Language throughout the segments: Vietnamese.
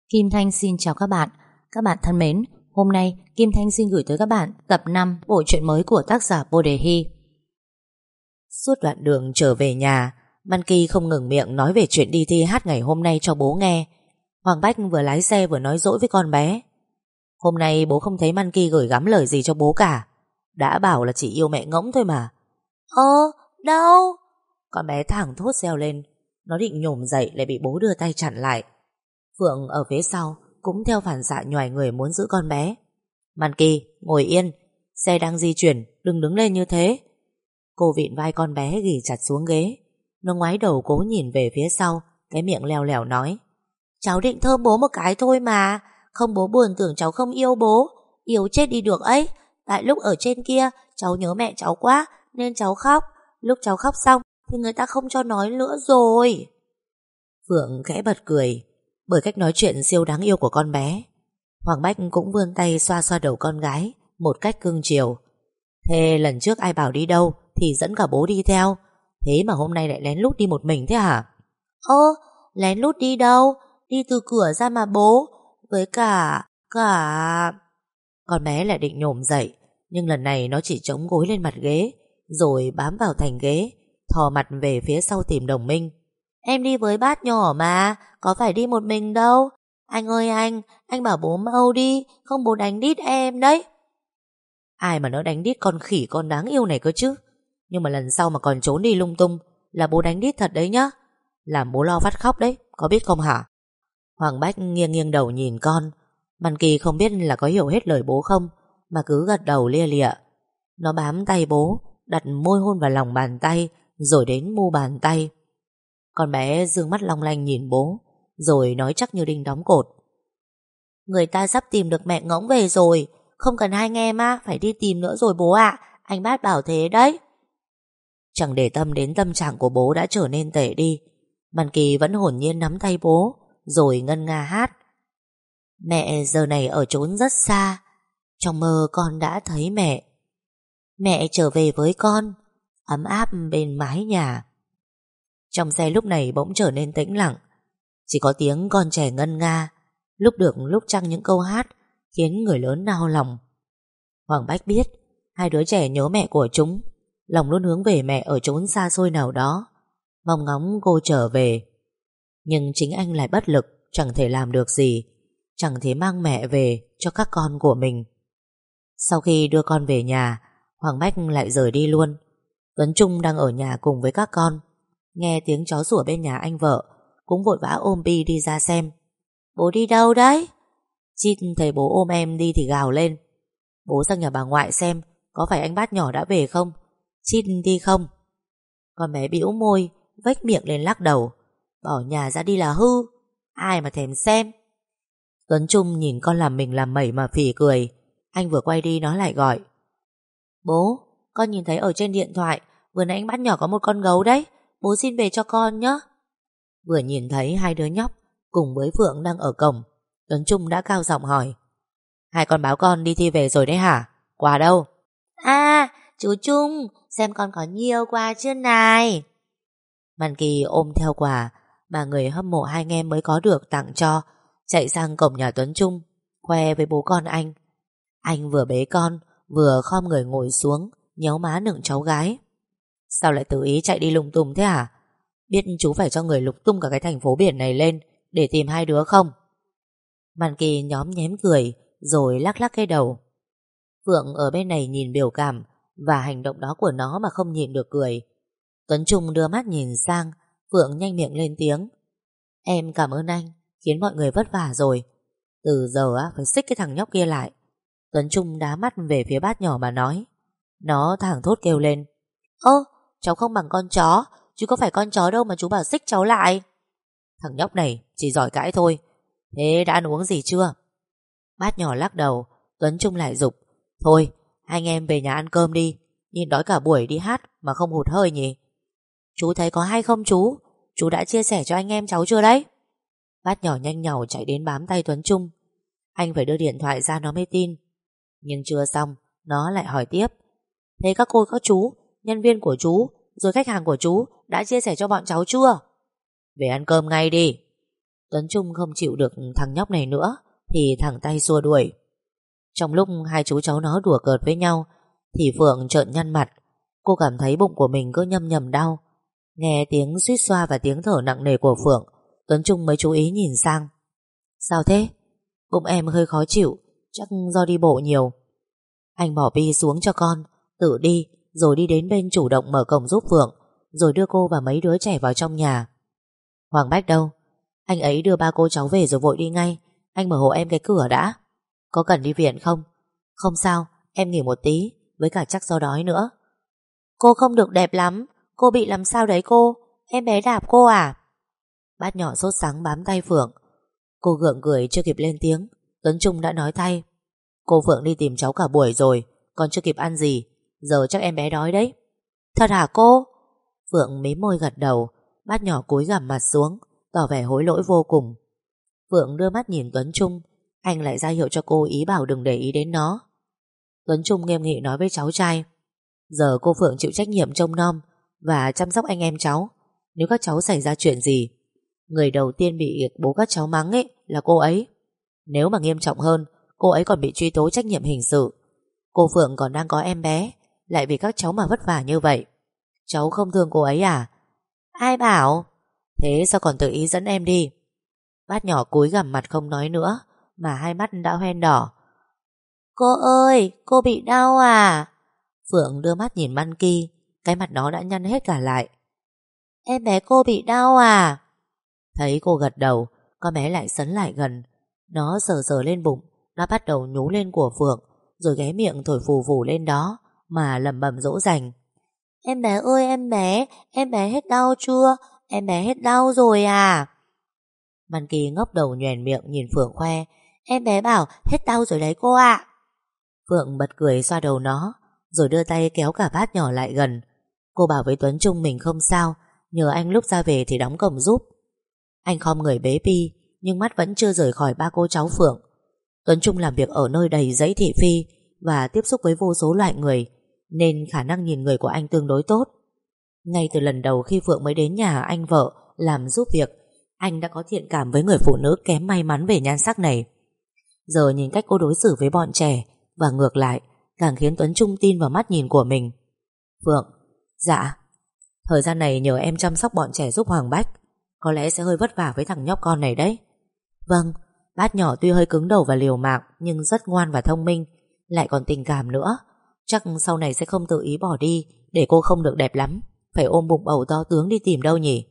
Kim Thanh xin chào các bạn. Các bạn thân mến, hôm nay Kim Thanh xin gửi tới các bạn tập 5 bộ truyện mới của tác giả Bồ Đề Hy. Suốt đoạn đường trở về nhà, Man Ki không ngừng miệng nói về chuyện đi thi hát ngày hôm nay cho bố nghe. Hoàng Bách vừa lái xe vừa nói dỗi với con bé. Hôm nay bố không thấy Man Ki gửi gắm lời gì cho bố cả. Đã bảo là chỉ yêu mẹ ngỗng thôi mà. Đâu? Con bé thẳng thốt reo lên. Nó định nhổm dậy lại bị bố đưa tay chặn lại. Phượng ở phía sau cũng theo phản xạ nhoài người muốn giữ con bé. Man Ki, ngồi yên, xe đang di chuyển, đừng đứng lên như thế. Cô vịn vai con bé ghì chặt xuống ghế. Nó ngoái đầu cố nhìn về phía sau, cái miệng lèo lèo nói: cháu định thơm bố một cái thôi mà. Không bố buồn tưởng cháu không yêu bố. Yêu chết đi được ấy. Tại lúc ở trên kia cháu nhớ mẹ cháu quá nên cháu khóc. Lúc cháu khóc xong thì người ta không cho nói nữa rồi. Phượng khẽ bật cười bởi cách nói chuyện siêu đáng yêu của con bé. Hoàng Bách cũng vươn tay xoa xoa đầu con gái một cách cưng chiều. Thế lần trước ai bảo đi đâu thì dẫn cả bố đi theo, thế mà hôm nay lại lén lút đi một mình thế hả? Lén lút đi đâu? Đi từ cửa ra mà bố. Với cả... Con bé lại định nhổm dậy, nhưng lần này nó chỉ chống gối lên mặt ghế rồi bám vào thành ghế, thò mặt về phía sau tìm đồng minh. Em đi với bác nhỏ mà, có phải đi một mình đâu. Anh ơi anh bảo bố mau đi, không bố đánh đít em đấy. Ai mà nó đánh đít con khỉ con đáng yêu này cơ chứ. Nhưng mà lần sau mà còn trốn đi lung tung là bố đánh đít thật đấy nhá. Làm bố lo phát khóc đấy, có biết không hả? Hoàng Bách nghiêng nghiêng đầu nhìn con. Man Ki không biết là có hiểu hết lời bố không, mà cứ gật đầu lia lịa. Nó bám tay bố, đặt môi hôn vào lòng bàn tay, rồi đến mu bàn tay. Con bé dương mắt long lanh nhìn bố, rồi nói chắc như đinh đóng cột: người ta sắp tìm được mẹ ngỗng về rồi. Không cần hai anh em phải đi tìm nữa rồi bố ạ. Anh bác bảo thế đấy. Chẳng để tâm đến tâm trạng của bố đã trở nên tệ đi, Man Ki vẫn hồn nhiên nắm tay bố, rồi ngân nga hát: mẹ giờ này ở chốn rất xa, trong mơ con đã thấy mẹ. Mẹ trở về với con, ấm áp bên mái nhà. Trong xe lúc này bỗng trở nên tĩnh lặng, chỉ có tiếng con trẻ ngân nga, lúc được lúc chăng những câu hát khiến người lớn nao lòng. Hoàng Bách biết hai đứa trẻ nhớ mẹ của chúng, lòng luôn hướng về mẹ ở chốn xa xôi nào đó, mong ngóng cô trở về. Nhưng chính anh lại bất lực, chẳng thể làm được gì, chẳng thể mang mẹ về cho các con của mình. Sau khi đưa con về nhà, Hoàng Bách lại rời đi luôn. Tuấn Trung đang ở nhà cùng với các con, nghe tiếng chó sủa bên nhà anh vợ, cũng vội vã ôm Bi đi ra xem. Bố đi đâu đấy? Chít thấy bố ôm em đi thì gào lên: bố sang nhà bà ngoại xem có phải anh bát nhỏ đã về không. Chít đi không? Con bé bĩu môi, vếch miệng lên lắc đầu: bỏ nhà ra đi là hư, ai mà thèm xem. Tuấn Trung nhìn con làm mình làm mẩy mà phì cười. Anh vừa quay đi nó lại gọi: bố, con nhìn thấy ở trên điện thoại vừa nãy anh bát nhỏ có một con gấu đấy, bố xin về cho con nhé. Vừa nhìn thấy hai đứa nhóc cùng với Phượng đang ở cổng, Tuấn Trung đã cao giọng hỏi: hai con báo con đi thi về rồi đấy hả? Quà đâu? Chú Trung, xem con có nhiều quà chưa này. Man Ki ôm theo quà mà người hâm mộ hai anh em mới có được tặng cho, chạy sang cổng nhà Tuấn Trung khoe với bố con anh. Anh vừa bế con vừa khom người ngồi xuống, nhéo má nựng cháu gái. Sao lại tự ý chạy đi lung tung thế hả? Biết chú phải cho người lục tung cả cái thành phố biển này lên để tìm hai đứa không? Man Ki nhóm nhém cười rồi lắc lắc cái đầu. Phượng ở bên này nhìn biểu cảm và hành động đó của nó mà không nhịn được cười. Tuấn Trung đưa mắt nhìn sang, Phượng nhanh miệng lên tiếng: em cảm ơn anh, khiến mọi người vất vả rồi. Từ giờ phải xích cái thằng nhóc kia lại. Tuấn Trung đá mắt về phía bát nhỏ mà nói. Nó thảng thốt kêu lên: cháu không bằng con chó, chứ có phải con chó đâu mà chú bảo xích cháu lại. Thằng nhóc này chỉ giỏi cãi thôi. Thế đã ăn uống gì chưa? Bát nhỏ lắc đầu. Tuấn Trung lại giục: thôi, hai anh em về nhà ăn cơm đi. Nhìn đói cả buổi đi hát mà không hụt hơi nhỉ. Chú thấy có hay không chú? Chú đã chia sẻ cho anh em cháu chưa đấy? Bát nhỏ nhanh nhảu chạy đến bám tay Tuấn Trung. Anh phải đưa điện thoại ra nó mới tin. Nhưng chưa xong, nó lại hỏi tiếp: thế các cô các chú, nhân viên của chú, rồi khách hàng của chú đã chia sẻ cho bọn cháu chưa? Về ăn cơm ngay đi. Tuấn Trung không chịu được thằng nhóc này nữa thì thẳng tay xua đuổi. Trong lúc hai chú cháu nó đùa cợt với nhau thì Phượng trợn nhăn mặt. Cô cảm thấy bụng của mình cứ nhầm nhầm đau. Nghe tiếng suýt xoa và tiếng thở nặng nề của Phượng, Tuấn Trung mới chú ý nhìn sang. Sao thế? Bụng em hơi khó chịu, chắc do đi bộ nhiều. Anh bỏ bi xuống cho con, tự đi, rồi đi đến bên chủ động mở cổng giúp Phượng, rồi đưa cô và mấy đứa trẻ vào trong nhà. Hoàng Bách đâu? Anh ấy đưa ba cô cháu về rồi vội đi ngay. Anh mở hộ em cái cửa đã. Có cần đi viện không? Không sao, em nghỉ một tí, với cả chắc do đói nữa. Cô không được đẹp lắm. Cô bị làm sao đấy cô? Em bé đạp cô à? Bát nhỏ sốt sắng bám tay Phượng. Cô gượng cười chưa kịp lên tiếng, Tuấn Trung đã nói thay. Cô Phượng đi tìm cháu cả buổi rồi, còn chưa kịp ăn gì. Giờ chắc em bé đói đấy. Thật hả cô? Phượng mím môi gật đầu. Bát nhỏ cúi gằm mặt xuống, tỏ vẻ hối lỗi vô cùng. Phượng đưa mắt nhìn Tuấn Trung. Anh lại ra hiệu cho cô ý bảo đừng để ý đến nó. Tuấn Trung nghiêm nghị nói với cháu trai. Giờ cô Phượng chịu trách nhiệm trông nom và chăm sóc anh em cháu. Nếu các cháu xảy ra chuyện gì, người đầu tiên bị bố các cháu mắng ấy là cô ấy. Nếu mà nghiêm trọng hơn, cô ấy còn bị truy tố trách nhiệm hình sự. Cô Phượng còn đang có em bé, lại vì các cháu mà vất vả như vậy. Cháu không thương cô ấy à? Ai bảo? Thế sao còn tự ý dẫn em đi? Bát nhỏ cúi gằm mặt không nói nữa, mà hai mắt đã hoen đỏ. Cô ơi, cô bị đau à? Phượng đưa mắt nhìn Monkey, cái mặt nó đã nhăn hết cả lại. Em bé cô bị đau à? Thấy cô gật đầu, con bé lại sấn lại gần. Nó sờ sờ lên bụng, nó bắt đầu nhú lên của Phượng, rồi ghé miệng thổi phù phù lên đó, mà lẩm bẩm dỗ dành. Em bé ơi em bé hết đau chưa? Em bé hết đau rồi à? Monkey ngóc đầu nhoẻn miệng nhìn Phượng khoe. Em bé bảo hết đau rồi đấy cô ạ. Phượng bật cười xoa đầu nó, rồi đưa tay kéo cả bát nhỏ lại gần. Cô bảo với Tuấn Trung mình không sao, nhờ anh lúc ra về thì đóng cổng giúp. Anh khom người bế Pi, nhưng mắt vẫn chưa rời khỏi ba cô cháu Phượng. Tuấn Trung làm việc ở nơi đầy giấy thị phi và tiếp xúc với vô số loại người, nên khả năng nhìn người của anh tương đối tốt. Ngay từ lần đầu khi Phượng mới đến nhà anh vợ làm giúp việc, anh đã có thiện cảm với người phụ nữ kém may mắn về nhan sắc này. Giờ nhìn cách cô đối xử với bọn trẻ và ngược lại, càng khiến Tuấn Trung tin vào mắt nhìn của mình. Phượng, dạ, thời gian này nhờ em chăm sóc bọn trẻ giúp Hoàng Bách. Có lẽ sẽ hơi vất vả với thằng nhóc con này đấy. Vâng, bát nhỏ tuy hơi cứng đầu và liều mạng, nhưng rất ngoan và thông minh, lại còn tình cảm nữa. Chắc sau này sẽ không tự ý bỏ đi, để cô không được đẹp lắm, phải ôm bụng bầu to tướng đi tìm đâu nhỉ.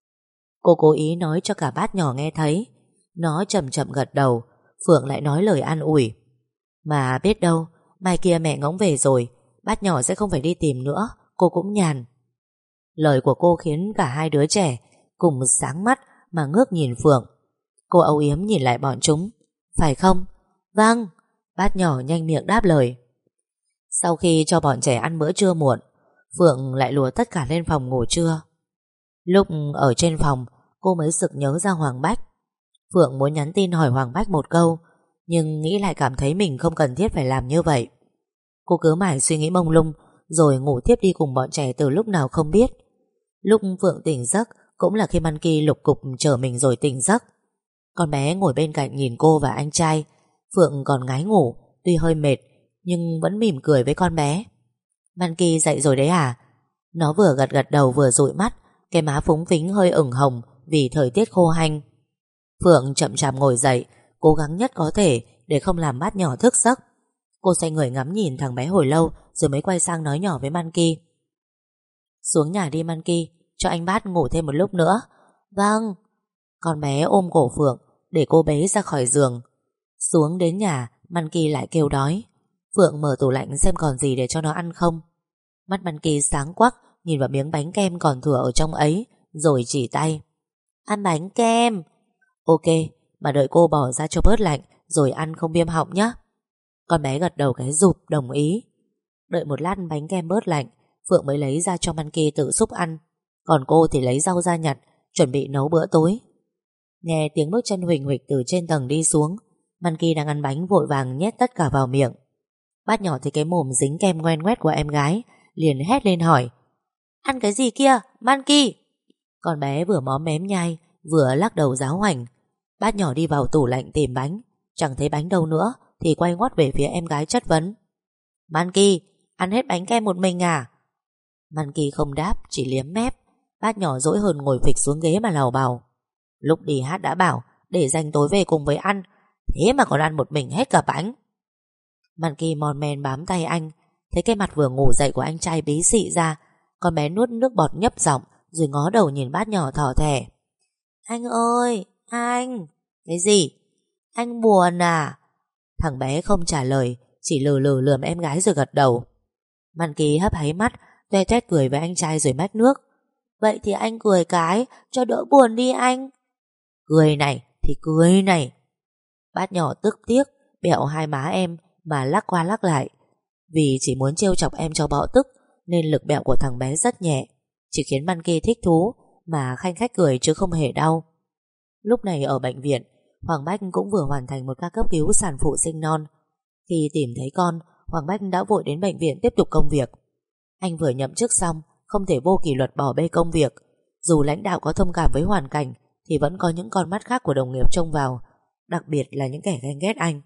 Cô cố ý nói cho cả bát nhỏ nghe thấy. Nó chậm chậm gật đầu. Phượng lại nói lời an ủi. Mà biết đâu, mai kia mẹ ngóng về rồi, bát nhỏ sẽ không phải đi tìm nữa, cô cũng nhàn. Lời của cô khiến cả hai đứa trẻ cùng sáng mắt mà ngước nhìn Phượng. Cô âu yếm nhìn lại bọn chúng. Phải không? Vâng. Bát nhỏ nhanh miệng đáp lời. Sau khi cho bọn trẻ ăn bữa trưa muộn, Phượng lại lùa tất cả lên phòng ngủ trưa. Lúc ở trên phòng, cô mới sực nhớ ra Hoàng Bách. Phượng muốn nhắn tin hỏi Hoàng Bách một câu, nhưng nghĩ lại cảm thấy mình không cần thiết phải làm như vậy. Cô cứ mãi suy nghĩ mông lung, rồi ngủ tiếp đi cùng bọn trẻ từ lúc nào không biết. Lúc Phượng tỉnh giấc cũng là khi Monkey lục cục chở mình rồi tỉnh giấc. Con bé ngồi bên cạnh nhìn cô và anh trai. Phượng còn ngái ngủ, tuy hơi mệt, nhưng vẫn mỉm cười với con bé. Monkey dậy rồi đấy à? Nó vừa gật gật đầu vừa dụi mắt, cái má phúng phính hơi ửng hồng vì thời tiết khô hanh. Phượng chậm chạp ngồi dậy, cố gắng nhất có thể để không làm bát nhỏ thức giấc. Cô xoay người ngắm nhìn thằng bé hồi lâu, rồi mới quay sang nói nhỏ với Monkey. Xuống nhà đi Monkey, cho anh Bát ngủ thêm một lúc nữa. Vâng. Con bé ôm cổ Phượng để cô bế ra khỏi giường. Xuống đến nhà, Monkey lại kêu đói. Phượng mở tủ lạnh xem còn gì để cho nó ăn không. Mắt Monkey sáng quắc nhìn vào miếng bánh kem còn thừa ở trong ấy, rồi chỉ tay. Ăn bánh kem. Ok, mà đợi cô bỏ ra cho bớt lạnh, rồi ăn không viêm họng nhé. Con bé gật đầu cái rụp đồng ý. Đợi một lát bánh kem bớt lạnh, Phượng mới lấy ra cho Monkey tự xúc ăn. Còn cô thì lấy rau ra nhặt, chuẩn bị nấu bữa tối. Nghe tiếng bước chân huỳnh huỳnh từ trên tầng đi xuống, Monkey đang ăn bánh vội vàng nhét tất cả vào miệng. Bát nhỏ thấy cái mồm dính kem ngoen ngoét của em gái, liền hét lên hỏi. Ăn cái gì kia, Monkey? Con bé vừa móm mém nhai, vừa lắc đầu giáo hoành. Bát nhỏ đi vào tủ lạnh tìm bánh, chẳng thấy bánh đâu nữa thì quay ngoắt về phía em gái chất vấn: Manki, ăn hết bánh kem một mình à? Manki không đáp, chỉ liếm mép. Bát nhỏ dỗi hơn ngồi phịch xuống ghế mà làu bàu: Lúc đi hát đã bảo để dành tối về cùng với ăn, thế mà còn ăn một mình hết cả bánh. Manki mòn men bám tay anh. Thấy cái mặt vừa ngủ dậy của anh trai bí xị ra, con bé nuốt nước bọt nhấp giọng, rồi ngó đầu nhìn bát nhỏ thỏ thẻ: Anh ơi, anh. Cái gì? Anh buồn à? Thằng bé không trả lời, chỉ lừ lừ lườm em gái rồi gật đầu. Manki hấp háy mắt, toe toét cười với anh trai rồi mách nước: Vậy thì anh cười cái cho đỡ buồn đi anh. Cười này thì cười này. Bát nhỏ tức tiếc bẹo hai má em mà lắc qua lắc lại. Vì chỉ muốn trêu chọc em cho bọ tức nên lực bẹo của thằng bé rất nhẹ, chỉ khiến Manki thích thú mà khanh khách cười chứ không hề đau. Lúc này ở bệnh viện, Hoàng Bách cũng vừa hoàn thành một ca cấp cứu sản phụ sinh non. Khi tìm thấy con, Hoàng Bách đã vội đến bệnh viện tiếp tục công việc. Anh vừa nhậm chức xong, không thể vô kỷ luật bỏ bê công việc. Dù lãnh đạo có thông cảm với hoàn cảnh thì vẫn có những con mắt khác của đồng nghiệp trông vào, đặc biệt là những kẻ ghen ghét anh.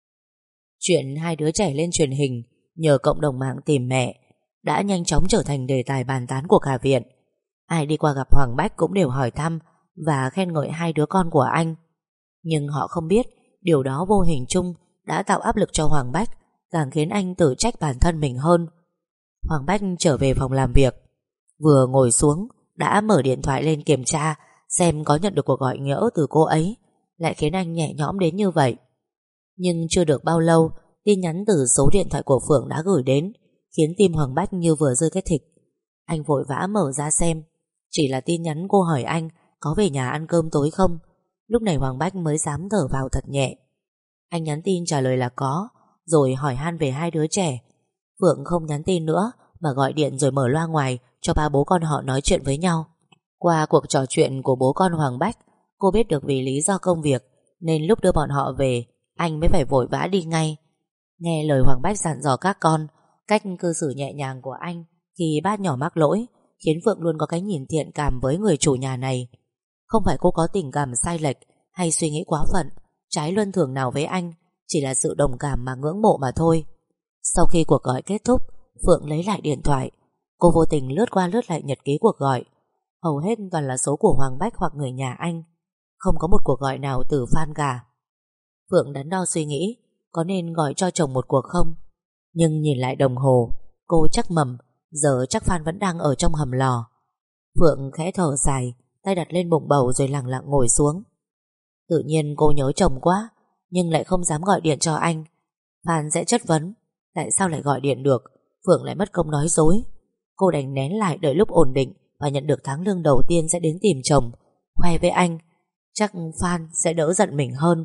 Chuyện hai đứa trẻ lên truyền hình nhờ cộng đồng mạng tìm mẹ đã nhanh chóng trở thành đề tài bàn tán của cả viện. Ai đi qua gặp Hoàng Bách cũng đều hỏi thăm và khen ngợi hai đứa con của anh. Nhưng họ không biết điều đó vô hình chung đã tạo áp lực cho Hoàng Bách, càng khiến anh tự trách bản thân mình hơn. Hoàng Bách trở về phòng làm việc, vừa ngồi xuống đã mở điện thoại lên kiểm tra xem có nhận được cuộc gọi nhỡ từ cô ấy, lại khiến anh nhẹ nhõm đến như vậy. Nhưng chưa được bao lâu, tin nhắn từ số điện thoại của Phượng đã gửi đến, khiến tim Hoàng Bách như vừa rơi cái thịt. Anh vội vã mở ra xem, chỉ là tin nhắn cô hỏi anh có về nhà ăn cơm tối không. Lúc này Hoàng Bách mới dám thở vào thật nhẹ. Anh nhắn tin trả lời là có, rồi hỏi han về hai đứa trẻ. Phượng không nhắn tin nữa mà gọi điện rồi mở loa ngoài cho ba bố con họ nói chuyện với nhau. Qua cuộc trò chuyện của bố con Hoàng Bách, cô biết được vì lý do công việc nên lúc đưa bọn họ về, anh mới phải vội vã đi ngay. Nghe lời Hoàng Bách dặn dò các con, cách cư xử nhẹ nhàng của anh khi bát nhỏ mắc lỗi khiến Phượng luôn có cái nhìn thiện cảm với người chủ nhà này. Không phải cô có tình cảm sai lệch hay suy nghĩ quá phận, trái luân thường nào với anh, chỉ là sự đồng cảm mà ngưỡng mộ mà thôi. Sau khi cuộc gọi kết thúc, Phượng lấy lại điện thoại. Cô vô tình lướt qua lướt lại nhật ký cuộc gọi. Hầu hết toàn là số của Hoàng Bách hoặc người nhà anh, không có một cuộc gọi nào từ Phan cả. Phượng đắn đo suy nghĩ có nên gọi cho chồng một cuộc không. Nhưng nhìn lại đồng hồ, cô chắc mầm giờ chắc Phan vẫn đang ở trong hầm lò. Phượng khẽ thở dài, tay đặt lên bụng bầu rồi lặng lặng ngồi xuống. Tự nhiên cô nhớ chồng quá, nhưng lại không dám gọi điện cho anh. Phan sẽ chất vấn tại sao lại gọi điện được, Phượng lại mất công nói dối. Cô đành nén lại đợi lúc ổn định và nhận được tháng lương đầu tiên sẽ đến tìm chồng, khoe với anh. Chắc Phan sẽ đỡ giận mình hơn.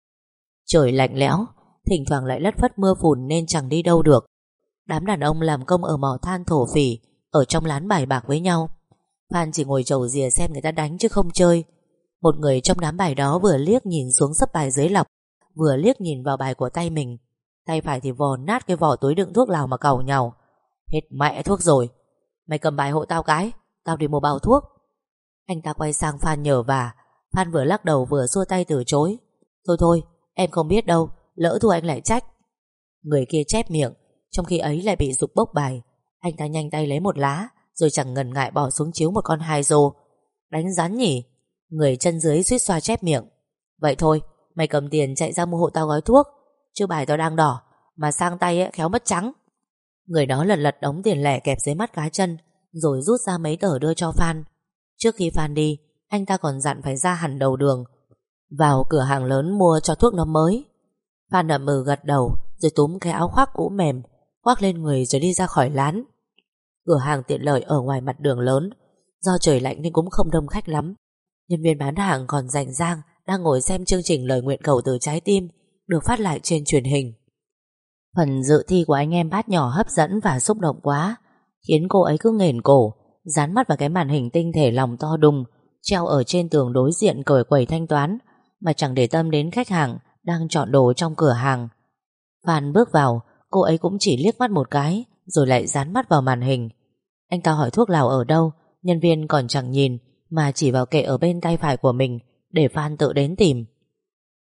Trời lạnh lẽo, thỉnh thoảng lại lất phất mưa phùn nên chẳng đi đâu được. Đám đàn ông làm công ở mỏ than thổ phỉ ở trong lán bài bạc với nhau. Phan chỉ ngồi chầu rìa xem người ta đánh chứ không chơi. Một người trong đám bài đó vừa liếc nhìn xuống sấp bài dưới lọc, vừa liếc nhìn vào bài của tay mình. Tay phải thì vò nát cái vỏ túi đựng thuốc lào mà càu nhàu. Hết mẹ thuốc rồi, mày cầm bài hộ tao cái, tao đi mua bao thuốc. Anh ta quay sang Phan nhờ vả. Phan vừa lắc đầu vừa xua tay từ chối. Thôi thôi, em không biết đâu, lỡ thua anh lại trách. Người kia chép miệng, trong khi ấy lại bị giục bốc bài. Anh ta nhanh tay lấy một lá, rồi chẳng ngần ngại bỏ xuống chiếu một con hai rô. Đánh rắn nhỉ? Người chân dưới suýt xoa chép miệng. Vậy thôi, mày cầm tiền chạy ra mua hộ tao gói thuốc, chứ bài tao đang đỏ, mà sang tay ấy, khéo mất trắng. Người đó lật lật đống tiền lẻ kẹp dưới mắt cá chân, rồi rút ra mấy tờ đưa cho Phan. Trước khi Phan đi, anh ta còn dặn phải ra hẳn đầu đường, vào cửa hàng lớn mua cho thuốc nó mới. Phan ậm ừ gật đầu, rồi túm cái áo khoác cũ mềm khoác lên người rồi đi ra khỏi lán. Cửa hàng tiện lợi ở ngoài mặt đường lớn, do trời lạnh nên cũng không đông khách lắm. Nhân viên bán hàng còn rảnh rang đang ngồi xem chương trình Lời Nguyện Cầu Từ Trái Tim được phát lại trên truyền hình. Phần dự thi của anh em bát nhỏ hấp dẫn và xúc động quá, khiến cô ấy cứ nghển cổ, dán mắt vào cái màn hình tinh thể lòng to đùng treo ở trên tường đối diện cởi quầy thanh toán, mà chẳng để tâm đến khách hàng đang chọn đồ trong cửa hàng. Phan bước vào, cô ấy cũng chỉ liếc mắt một cái rồi lại dán mắt vào màn hình. Anh ta hỏi thuốc lào ở đâu, nhân viên còn chẳng nhìn mà chỉ vào kệ ở bên tay phải của mình để Phan tự đến tìm.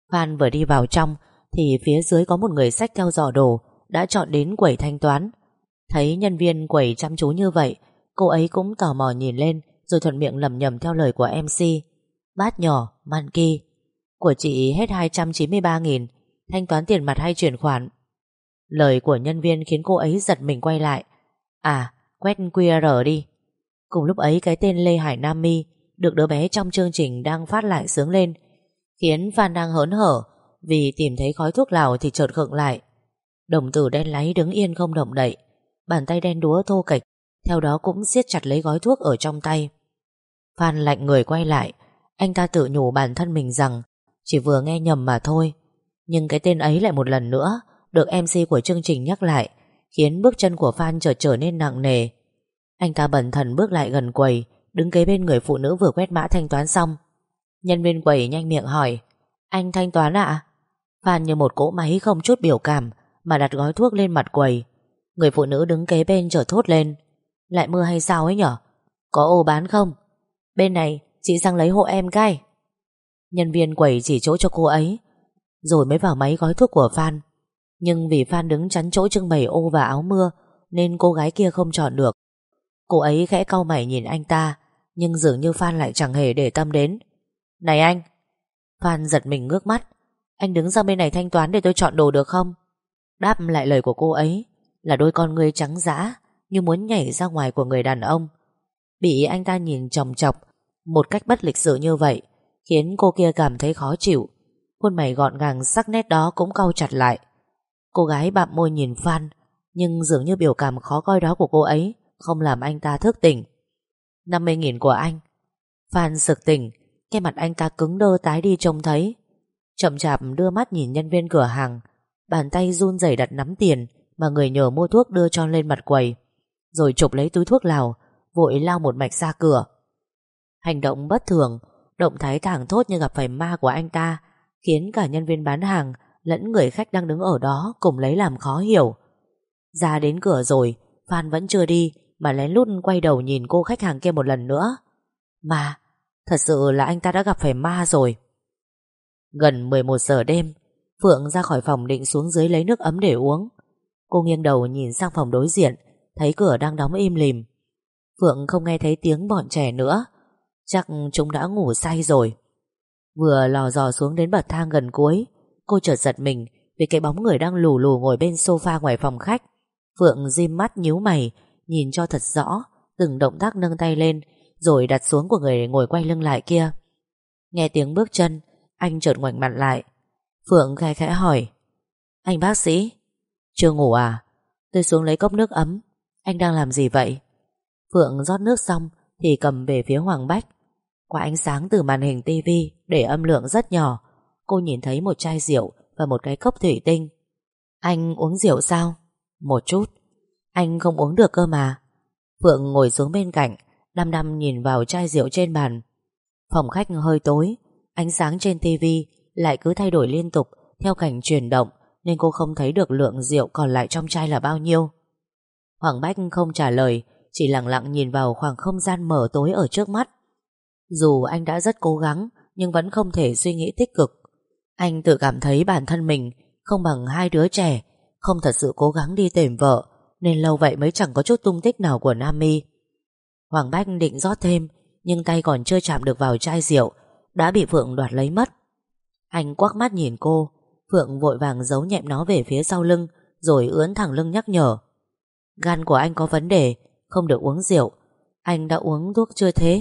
Phan vừa đi vào trong thì phía dưới có một người xách theo giỏ đồ đã chọn đến quầy thanh toán. Thấy nhân viên quầy chăm chú như vậy, cô ấy cũng tò mò nhìn lên, rồi thuận miệng lẩm nhẩm theo lời của MC. Bát nhỏ, Monkey. Của chị hết 293.000, thanh toán tiền mặt hay chuyển khoản? Lời của nhân viên khiến cô ấy giật mình quay lại. À, quét QR đi. Cùng lúc ấy cái tên Lê Hải Nam My được đứa bé trong chương trình đang phát lại sướng lên, khiến Phan đang hớn hở vì tìm thấy khói thuốc lào thì chợt khựng lại. Đồng tử đen láy đứng yên không động đậy, bàn tay đen đúa thô kệch theo đó cũng siết chặt lấy gói thuốc ở trong tay. Phan lạnh người quay lại. Anh ta tự nhủ bản thân mình rằng chỉ vừa nghe nhầm mà thôi. Nhưng cái tên ấy lại một lần nữa được MC của chương trình nhắc lại, khiến bước chân của Phan trở nên nặng nề. Anh ta bần thần bước lại gần quầy, đứng kế bên người phụ nữ vừa quét mã thanh toán xong. Nhân viên quầy nhanh miệng hỏi: Anh thanh toán ạ? Phan như một cỗ máy không chút biểu cảm mà đặt gói thuốc lên mặt quầy. Người phụ nữ đứng kế bên chợt thốt lên: Lại mưa hay sao ấy nhở? Có ô bán không? Bên này, chị sang lấy hộ em cái. Nhân viên quầy chỉ chỗ cho cô ấy, rồi mới vào máy gói thuốc của Phan. Nhưng vì Phan đứng chắn chỗ trưng bày ô và áo mưa nên cô gái kia không chọn được. Cô ấy khẽ cau mày nhìn anh ta, nhưng dường như Phan lại chẳng hề để tâm đến. Này anh! Phan giật mình ngước mắt. Anh đứng ra bên này thanh toán để tôi chọn đồ được không? Đáp lại lời của cô ấy là đôi con ngươi trắng dã như muốn nhảy ra ngoài của người đàn ông. Bị anh ta nhìn chòng chọc một cách bất lịch sự như vậy khiến cô kia cảm thấy khó chịu. Khuôn mày gọn gàng sắc nét đó cũng cau chặt lại. Cô gái bặm môi nhìn Phan, nhưng dường như biểu cảm khó coi đó của cô ấy không làm anh ta thức tỉnh. 50.000 của anh. Phan sực tỉnh, cái mặt anh ta cứng đơ tái đi trông thấy. Chậm chạp đưa mắt nhìn nhân viên cửa hàng, bàn tay run rẩy đặt nắm tiền mà người nhờ mua thuốc đưa cho lên mặt quầy, rồi chụp lấy túi thuốc lào, vội lao một mạch ra cửa. Hành động bất thường, động thái thảng thốt như gặp phải ma của anh ta khiến cả nhân viên bán hàng lẫn người khách đang đứng ở đó cùng lấy làm khó hiểu. Ra đến cửa rồi, Phan vẫn chưa đi mà lén lút quay đầu nhìn cô khách hàng kia một lần nữa. Mà, thật sự là anh ta đã gặp phải ma rồi. Gần 11 giờ đêm, Phượng ra khỏi phòng định xuống dưới lấy nước ấm để uống. Cô nghiêng đầu nhìn sang phòng đối diện, thấy cửa đang đóng im lìm. Phượng không nghe thấy tiếng bọn trẻ nữa, chắc chúng đã ngủ say rồi. Vừa lò dò xuống đến bậc thang gần cuối, cô chợt giật mình vì cái bóng người đang lù lù ngồi bên sofa ngoài phòng khách. Phượng rim mắt nhíu mày, nhìn cho thật rõ từng động tác nâng tay lên rồi đặt xuống của người ngồi quay lưng lại kia. Nghe tiếng bước chân, anh chợt ngoảnh mặt lại. Phượng khẽ khẽ hỏi: Anh bác sĩ? Chưa ngủ à? Tôi xuống lấy cốc nước ấm. Anh đang làm gì vậy? Phượng rót nước xong thì cầm về phía Hoàng Bách. Qua ánh sáng từ màn hình tivi để âm lượng rất nhỏ, cô nhìn thấy một chai rượu và một cái cốc thủy tinh. Anh uống rượu sao? Một chút. Anh không uống được cơ mà. Phượng ngồi xuống bên cạnh, đăm đăm nhìn vào chai rượu trên bàn. Phòng khách hơi tối, ánh sáng trên tivi lại cứ thay đổi liên tục theo cảnh chuyển động, nên cô không thấy được lượng rượu còn lại trong chai là bao nhiêu. Hoàng Bách không trả lời, chỉ lặng lặng nhìn vào khoảng không gian mờ tối ở trước mắt. Dù anh đã rất cố gắng, nhưng vẫn không thể suy nghĩ tích cực. Anh tự cảm thấy bản thân mình không bằng hai đứa trẻ, không thật sự cố gắng đi tìm vợ, nên lâu vậy mới chẳng có chút tung tích nào của Nam My. Hoàng Bách định rót thêm, nhưng tay còn chưa chạm được vào chai rượu đã bị Phượng đoạt lấy mất. Anh quắc mắt nhìn cô. Phượng vội vàng giấu nhẹm nó về phía sau lưng, rồi ưỡn thẳng lưng nhắc nhở: Gan của anh có vấn đề, không được uống rượu. Anh đã uống thuốc chưa thế?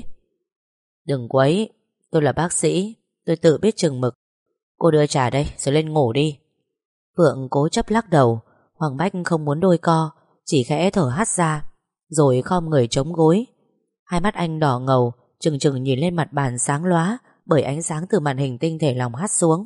Đừng quấy, tôi là bác sĩ, tôi tự biết chừng mực. Cô đưa trà đây rồi lên ngủ đi. Phượng cố chấp lắc đầu. Hoàng Bách không muốn đôi co, chỉ khẽ thở hắt ra, rồi khom người chống gối. Hai mắt anh đỏ ngầu, trừng trừng nhìn lên mặt bàn sáng lóa bởi ánh sáng từ màn hình tinh thể lòng hắt xuống.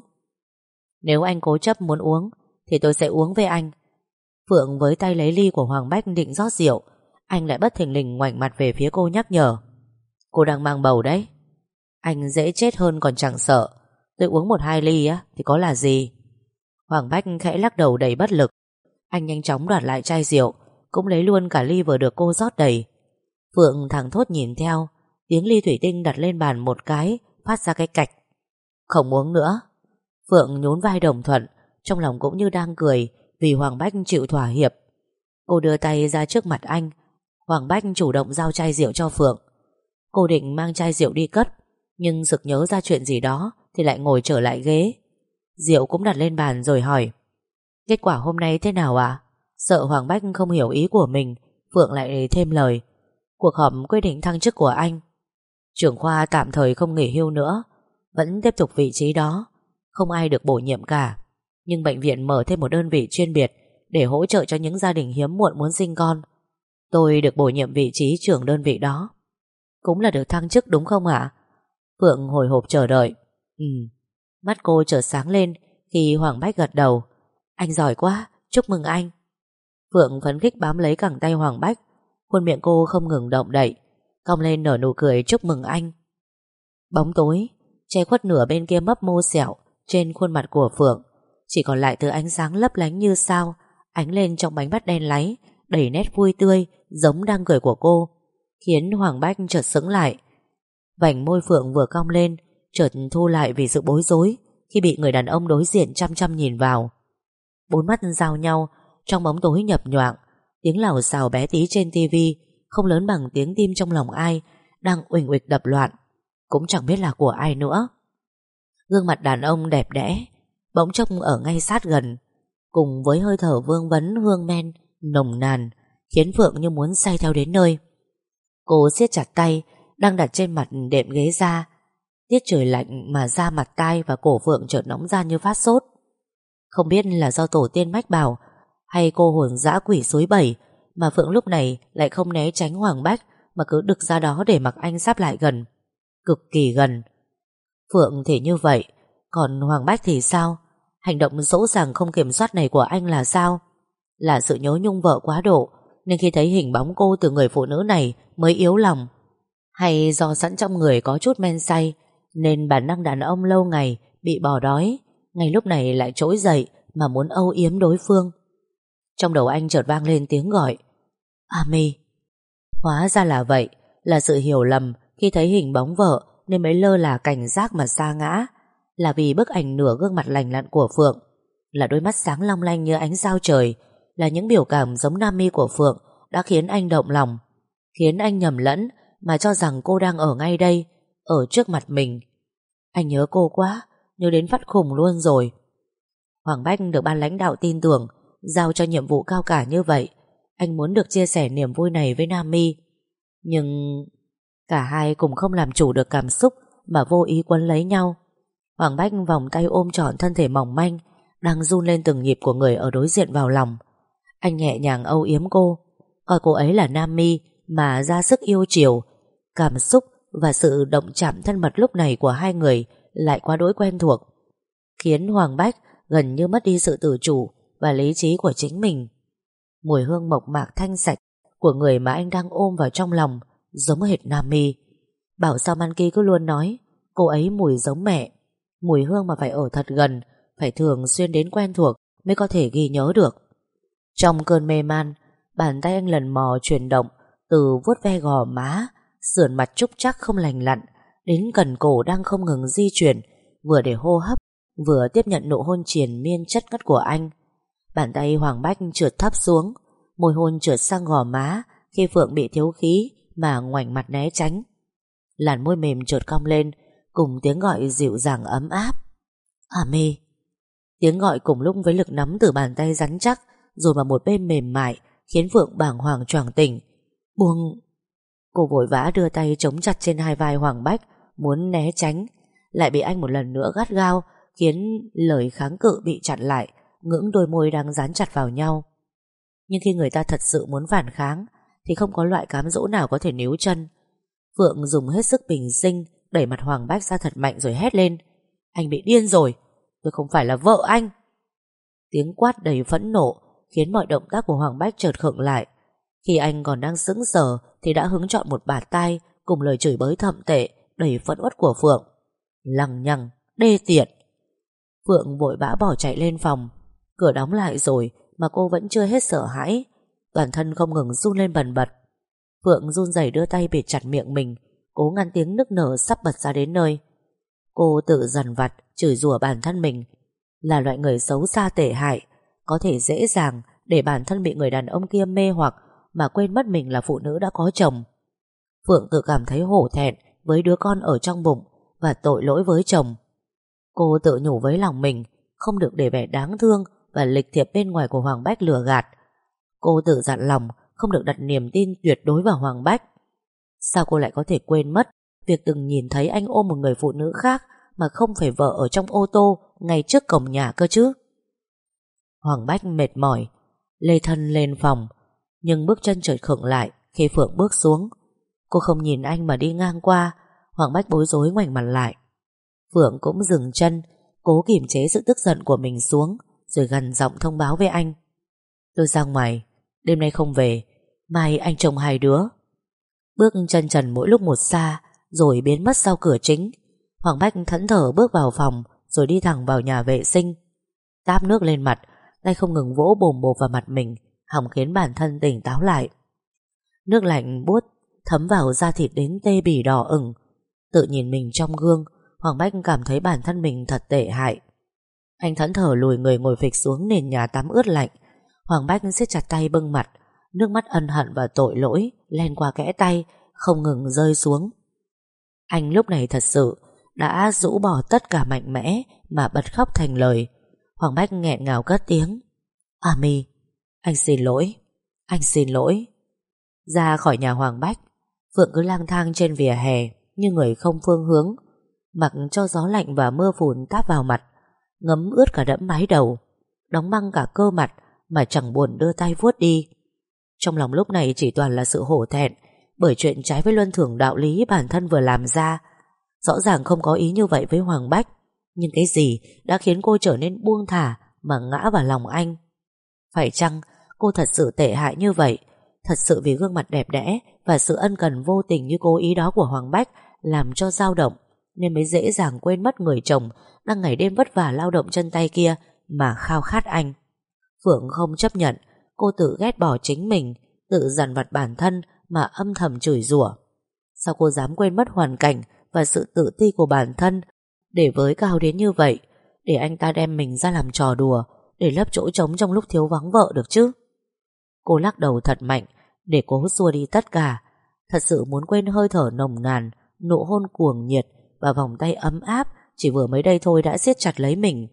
Nếu anh cố chấp muốn uống thì tôi sẽ uống với anh. Phượng với tay lấy ly của Hoàng Bách định rót rượu, anh lại bất thình lình ngoảnh mặt về phía cô nhắc nhở: Cô đang mang bầu đấy. Anh dễ chết hơn còn chẳng sợ. Tôi uống 1-2 ly á thì có là gì. Hoàng Bách khẽ lắc đầu đầy bất lực. Anh nhanh chóng đoạt lại chai rượu, cũng lấy luôn cả ly vừa được cô rót đầy. Phượng thẳng thốt nhìn theo. Tiếng ly thủy tinh đặt lên bàn một cái phát ra cái cạch. Không uống nữa. Phượng nhún vai đồng thuận, trong lòng cũng như đang cười vì Hoàng Bách chịu thỏa hiệp. Cô đưa tay ra trước mặt anh. Hoàng Bách chủ động giao chai rượu cho Phượng. Cô định mang chai rượu đi cất, nhưng sực nhớ ra chuyện gì đó thì lại ngồi trở lại ghế. Rượu cũng đặt lên bàn rồi hỏi: kết quả hôm nay thế nào ạ? Sợ Hoàng Bách không hiểu ý của mình, Phượng lại thêm lời: cuộc họp quyết định thăng chức của anh. Trưởng khoa tạm thời không nghỉ hưu nữa, vẫn tiếp tục vị trí đó, không ai được bổ nhiệm cả. Nhưng bệnh viện mở thêm một đơn vị chuyên biệt để hỗ trợ cho những gia đình hiếm muộn muốn sinh con. Tôi được bổ nhiệm vị trí trưởng đơn vị đó. Cũng là được thăng chức đúng không ạ? Phượng hồi hộp chờ đợi. Mắt cô chợt sáng lên khi Hoàng Bách gật đầu. Anh giỏi quá, chúc mừng anh. Phượng phấn khích bám lấy cẳng tay Hoàng Bách. Khuôn miệng cô không ngừng động đậy, cong lên nở nụ cười chúc mừng anh. Bóng tối che khuất nửa bên kia mấp mô sẹo trên khuôn mặt của Phượng, chỉ còn lại thứ ánh sáng lấp lánh như sao ánh lên trong bánh bát đen láy, đầy nét vui tươi giống đang cười của cô, khiến Hoàng Bách chợt sững lại. Vành môi Phượng vừa cong lên chợt thu lại vì sự bối rối khi bị người đàn ông đối diện chăm chăm nhìn vào. Bốn mắt giao nhau trong bóng tối nhập nhoạng. Tiếng lào xào bé tí trên tivi không lớn bằng tiếng tim trong lòng ai đang uỳnh uịch đập loạn, cũng chẳng biết là của ai nữa. Gương mặt đàn ông đẹp đẽ bỗng chốc ở ngay sát gần, cùng với hơi thở vương vấn hương men nồng nàn, khiến Phượng như muốn say theo đến nơi. Cô siết chặt tay đang đặt trên mặt đệm ghế ra. Tiết trời lạnh mà da mặt tai và cổ Phượng chợt nóng ra như phát sốt. Không biết là do tổ tiên mách bảo hay cô hồn dã quỷ suối bảy mà Phượng lúc này lại không né tránh Hoàng Bách mà cứ đực ra đó để mặc anh sắp lại gần, cực kỳ gần. Phượng thì như vậy, còn Hoàng Bách thì sao? Hành động dỗ dàng không kiểm soát này của anh là sao? Là sự nhớ nhung vợ quá độ nên khi thấy hình bóng cô từ người phụ nữ này mới yếu lòng, hay do sẵn trong người có chút men say nên bản năng đàn ông lâu ngày bị bỏ đói ngay lúc này lại trỗi dậy mà muốn âu yếm đối phương? Trong đầu anh chợt vang lên tiếng gọi Ami. Hóa ra là vậy, là sự hiểu lầm khi thấy hình bóng vợ nên mới lơ là cảnh giác mà sa ngã. Là vì bức ảnh nửa gương mặt lành lặn của Phượng, là đôi mắt sáng long lanh như ánh sao trời, là những biểu cảm giống Nam Mi của Phượng đã khiến anh động lòng, khiến anh nhầm lẫn mà cho rằng cô đang ở ngay đây, ở trước mặt mình. Anh nhớ cô quá, nhớ đến phát khùng luôn rồi. Hoàng Bách được ban lãnh đạo tin tưởng giao cho nhiệm vụ cao cả như vậy. Anh muốn được chia sẻ niềm vui này với Nam Mi, nhưng cả hai cùng không làm chủ được cảm xúc mà vô ý quấn lấy nhau. Hoàng Bách vòng tay ôm trọn thân thể mỏng manh đang run lên từng nhịp của người ở đối diện vào lòng. Anh nhẹ nhàng âu yếm cô, coi cô ấy là Nam Mi mà ra sức yêu chiều. Cảm xúc và sự động chạm thân mật lúc này của hai người lại quá đỗi quen thuộc, khiến Hoàng Bách gần như mất đi sự tự chủ và lý trí của chính mình. Mùi hương mộc mạc thanh sạch của người mà anh đang ôm vào trong lòng giống hệt Nam Mi. Bảo sao Manki cứ luôn nói cô ấy mùi giống mẹ, mùi hương mà phải ở thật gần, phải thường xuyên đến quen thuộc mới có thể ghi nhớ được. Trong cơn mê man, bàn tay anh lần mò chuyển động từ vuốt ve gò má, sườn mặt trúc chắc không lành lặn đến cần cổ đang không ngừng di chuyển, vừa để hô hấp vừa tiếp nhận nụ hôn triền miên chất ngất của anh. Bàn tay Hoàng Bách trượt thấp xuống, môi hôn trượt sang gò má khi Phượng bị thiếu khí mà ngoảnh mặt né tránh. Làn môi mềm trượt cong lên cùng tiếng gọi dịu dàng ấm áp Ami. Tiếng gọi cùng lúc với lực nắm từ bàn tay rắn chắc rồi vào một bên mềm mại khiến Phượng bàng hoàng choàng tỉnh. Buông. Cô vội vã đưa tay chống chặt trên hai vai Hoàng Bách muốn né tránh, lại bị anh một lần nữa gắt gao khiến lời kháng cự bị chặn lại, ngưỡng đôi môi đang dán chặt vào nhau. Nhưng khi người ta thật sự muốn phản kháng thì không có loại cám dỗ nào có thể níu chân. Phượng dùng hết sức bình sinh đẩy mặt Hoàng Bách ra thật mạnh rồi hét lên: Anh bị điên rồi, tôi không phải là vợ anh. Tiếng quát đầy phẫn nộ khiến mọi động tác của Hoàng Bách chợt khựng lại. Khi anh còn đang sững sờ thì đã hứng chọn một bạt tai cùng lời chửi bới thậm tệ đầy phẫn uất của Phượng. Lằng nhằng, đê tiện. Phượng vội vã bỏ chạy lên phòng. Cửa đóng lại rồi mà cô vẫn chưa hết sợ hãi, toàn thân không ngừng run lên bần bật. Phượng run rẩy đưa tay bịt chặt miệng mình, cố ngăn tiếng nức nở sắp bật ra đến nơi. Cô tự dằn vặt chửi rủa bản thân mình là loại người xấu xa tệ hại, có thể dễ dàng để bản thân bị người đàn ông kia mê hoặc mà quên mất mình là phụ nữ đã có chồng. Phượng tự cảm thấy hổ thẹn với đứa con ở trong bụng và tội lỗi với chồng. Cô tự nhủ với lòng mình không được để vẻ đáng thương và lịch thiệp bên ngoài của Hoàng Bách lừa gạt. Cô tự dặn lòng không được đặt niềm tin tuyệt đối vào Hoàng Bách. Sao cô lại có thể quên mất việc từng nhìn thấy anh ôm một người phụ nữ khác mà không phải vợ ở trong ô tô ngay trước cổng nhà cơ chứ? Hoàng Bách mệt mỏi lê thân lên phòng, nhưng bước chân chợt khựng lại khi Phượng bước xuống. Cô không nhìn anh mà đi ngang qua. Hoàng Bách bối rối ngoảnh mặt lại. Phượng cũng dừng chân, cố kiềm chế sự tức giận của mình xuống, rồi gằn giọng thông báo với anh: tôi ra ngoài, đêm nay không về, mai anh trông hai đứa. Bước chân trần mỗi lúc một xa, rồi biến mất sau cửa chính. Hoàng Bách thẫn thờ bước vào phòng, rồi đi thẳng vào nhà vệ sinh. Táp nước lên mặt, tay không ngừng vỗ bồm bộp vào mặt mình, hòng khiến bản thân tỉnh táo lại. Nước lạnh buốt thấm vào da thịt đến tê bì đỏ ửng. Tự nhìn mình trong gương, Hoàng Bách cảm thấy bản thân mình thật tệ hại. Anh thẫn thờ lùi người ngồi phịch xuống nền nhà tắm ướt lạnh. Hoàng Bách siết chặt tay bưng mặt, nước mắt ân hận và tội lỗi len qua kẽ tay, không ngừng rơi xuống. Anh lúc này thật sự đã rũ bỏ tất cả mạnh mẽ mà bật khóc thành lời. Hoàng Bách nghẹn ngào cất tiếng: My, anh xin lỗi, anh xin lỗi. Ra khỏi nhà Hoàng Bách, Phượng cứ lang thang trên vỉa hè như người không phương hướng, mặc cho gió lạnh và mưa phùn táp vào mặt, ngấm ướt cả đẫm mái đầu, đóng băng cả cơ mặt mà chẳng buồn đưa tay vuốt đi. Trong lòng lúc này chỉ toàn là sự hổ thẹn bởi chuyện trái với luân thường đạo lý bản thân vừa làm ra. Rõ ràng không có ý như vậy với Hoàng Bách, nhưng cái gì đã khiến cô trở nên buông thả mà ngã vào lòng anh? Phải chăng cô thật sự tệ hại như vậy? Thật sự vì gương mặt đẹp đẽ và sự ân cần vô tình như cố ý đó của Hoàng Bách làm cho dao động, nên mới dễ dàng quên mất người chồng đang ngày đêm vất vả lao động chân tay kia mà khao khát anh? Phượng không chấp nhận. Cô tự ghét bỏ chính mình, tự dằn vặt bản thân mà âm thầm chửi rủa. Sao cô dám quên mất hoàn cảnh và sự tự ti của bản thân để với cao đến như vậy, để anh ta đem mình ra làm trò đùa để lấp chỗ trống trong lúc thiếu vắng vợ được chứ? Cô lắc đầu thật mạnh để cố xua đi tất cả. Thật sự muốn quên hơi thở nồng nàn, nụ hôn cuồng nhiệt và vòng tay ấm áp chỉ vừa mới đây thôi đã siết chặt lấy mình.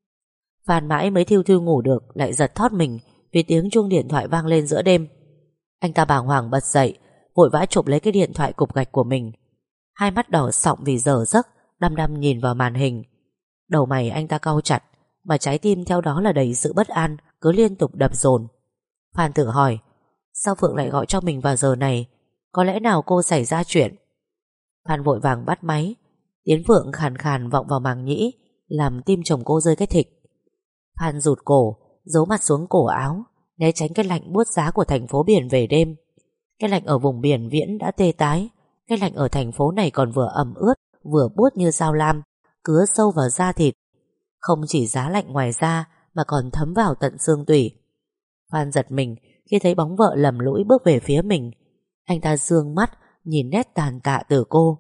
Phan mãi mới thiu thiu ngủ được lại giật thót mình vì tiếng chuông điện thoại vang lên giữa đêm. Anh ta bàng hoàng bật dậy, vội vã chụp lấy cái điện thoại cục gạch của mình. Hai mắt đỏ sọng vì giờ giấc, đăm đăm nhìn vào màn hình. Đầu mày anh ta cau chặt, mà trái tim theo đó là đầy sự bất an, cứ liên tục đập dồn. Phan tự hỏi, sao Phượng lại gọi cho mình vào giờ này? Có lẽ nào cô xảy ra chuyện? Phan vội vàng bắt máy. Tiếng Phượng khàn khàn vọng vào màng nhĩ, làm tim chồng cô rơi cái thịch. Phan rụt cổ, giấu mặt xuống cổ áo, né tránh cái lạnh buốt giá của thành phố biển về đêm. Cái lạnh ở vùng biển Viễn đã tê tái, cái lạnh ở thành phố này còn vừa ẩm ướt vừa buốt như dao lam, cứa sâu vào da thịt. Không chỉ giá lạnh ngoài da mà còn thấm vào tận xương tủy. Phan giật mình khi thấy bóng vợ lầm lũi bước về phía mình. Anh ta dương mắt nhìn nét tàn tạ từ cô.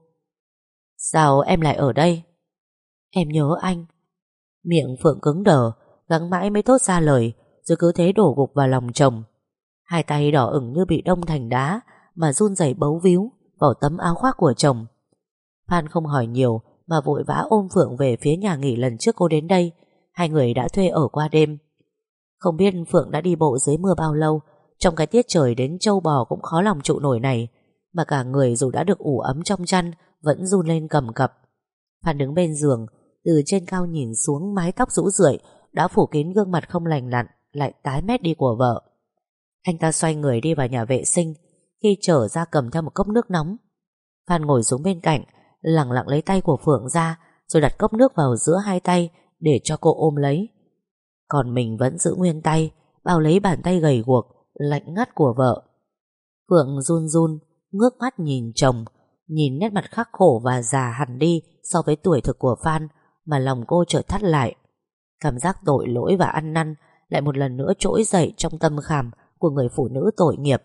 Sao em lại ở đây? Em nhớ anh. Miệng Phượng cứng đờ, gắng mãi mới thốt ra lời, rồi cứ thế đổ gục vào lòng chồng. Hai tay đỏ ửng như bị đông thành đá mà run rẩy bấu víu vào tấm áo khoác của chồng. Phan không hỏi nhiều mà vội vã ôm Phượng về phía nhà nghỉ lần trước cô đến đây. Hai người đã thuê ở qua đêm. Không biết Phượng đã đi bộ dưới mưa bao lâu, trong cái tiết trời đến trâu bò cũng khó lòng trụ nổi này, mà cả người dù đã được ủ ấm trong chăn vẫn run lên cầm cập. Phan đứng bên giường, từ trên cao nhìn xuống mái tóc rũ rượi đã phủ kín gương mặt không lành lặn lại tái mét đi của vợ. Anh ta xoay người đi vào nhà vệ sinh, khi trở ra cầm theo một cốc nước nóng. Phan ngồi xuống bên cạnh, lẳng lặng lấy tay của Phượng ra, rồi đặt cốc nước vào giữa hai tay để cho cô ôm lấy. Còn mình vẫn giữ nguyên tay, bao lấy bàn tay gầy guộc lạnh ngắt của vợ. Phượng run run ngước mắt nhìn chồng, nhìn nét mặt khắc khổ và già hẳn đi so với tuổi thực của Phan, mà lòng cô chợt thắt lại. Cảm giác tội lỗi và ăn năn lại một lần nữa trỗi dậy trong tâm khảm của người phụ nữ tội nghiệp.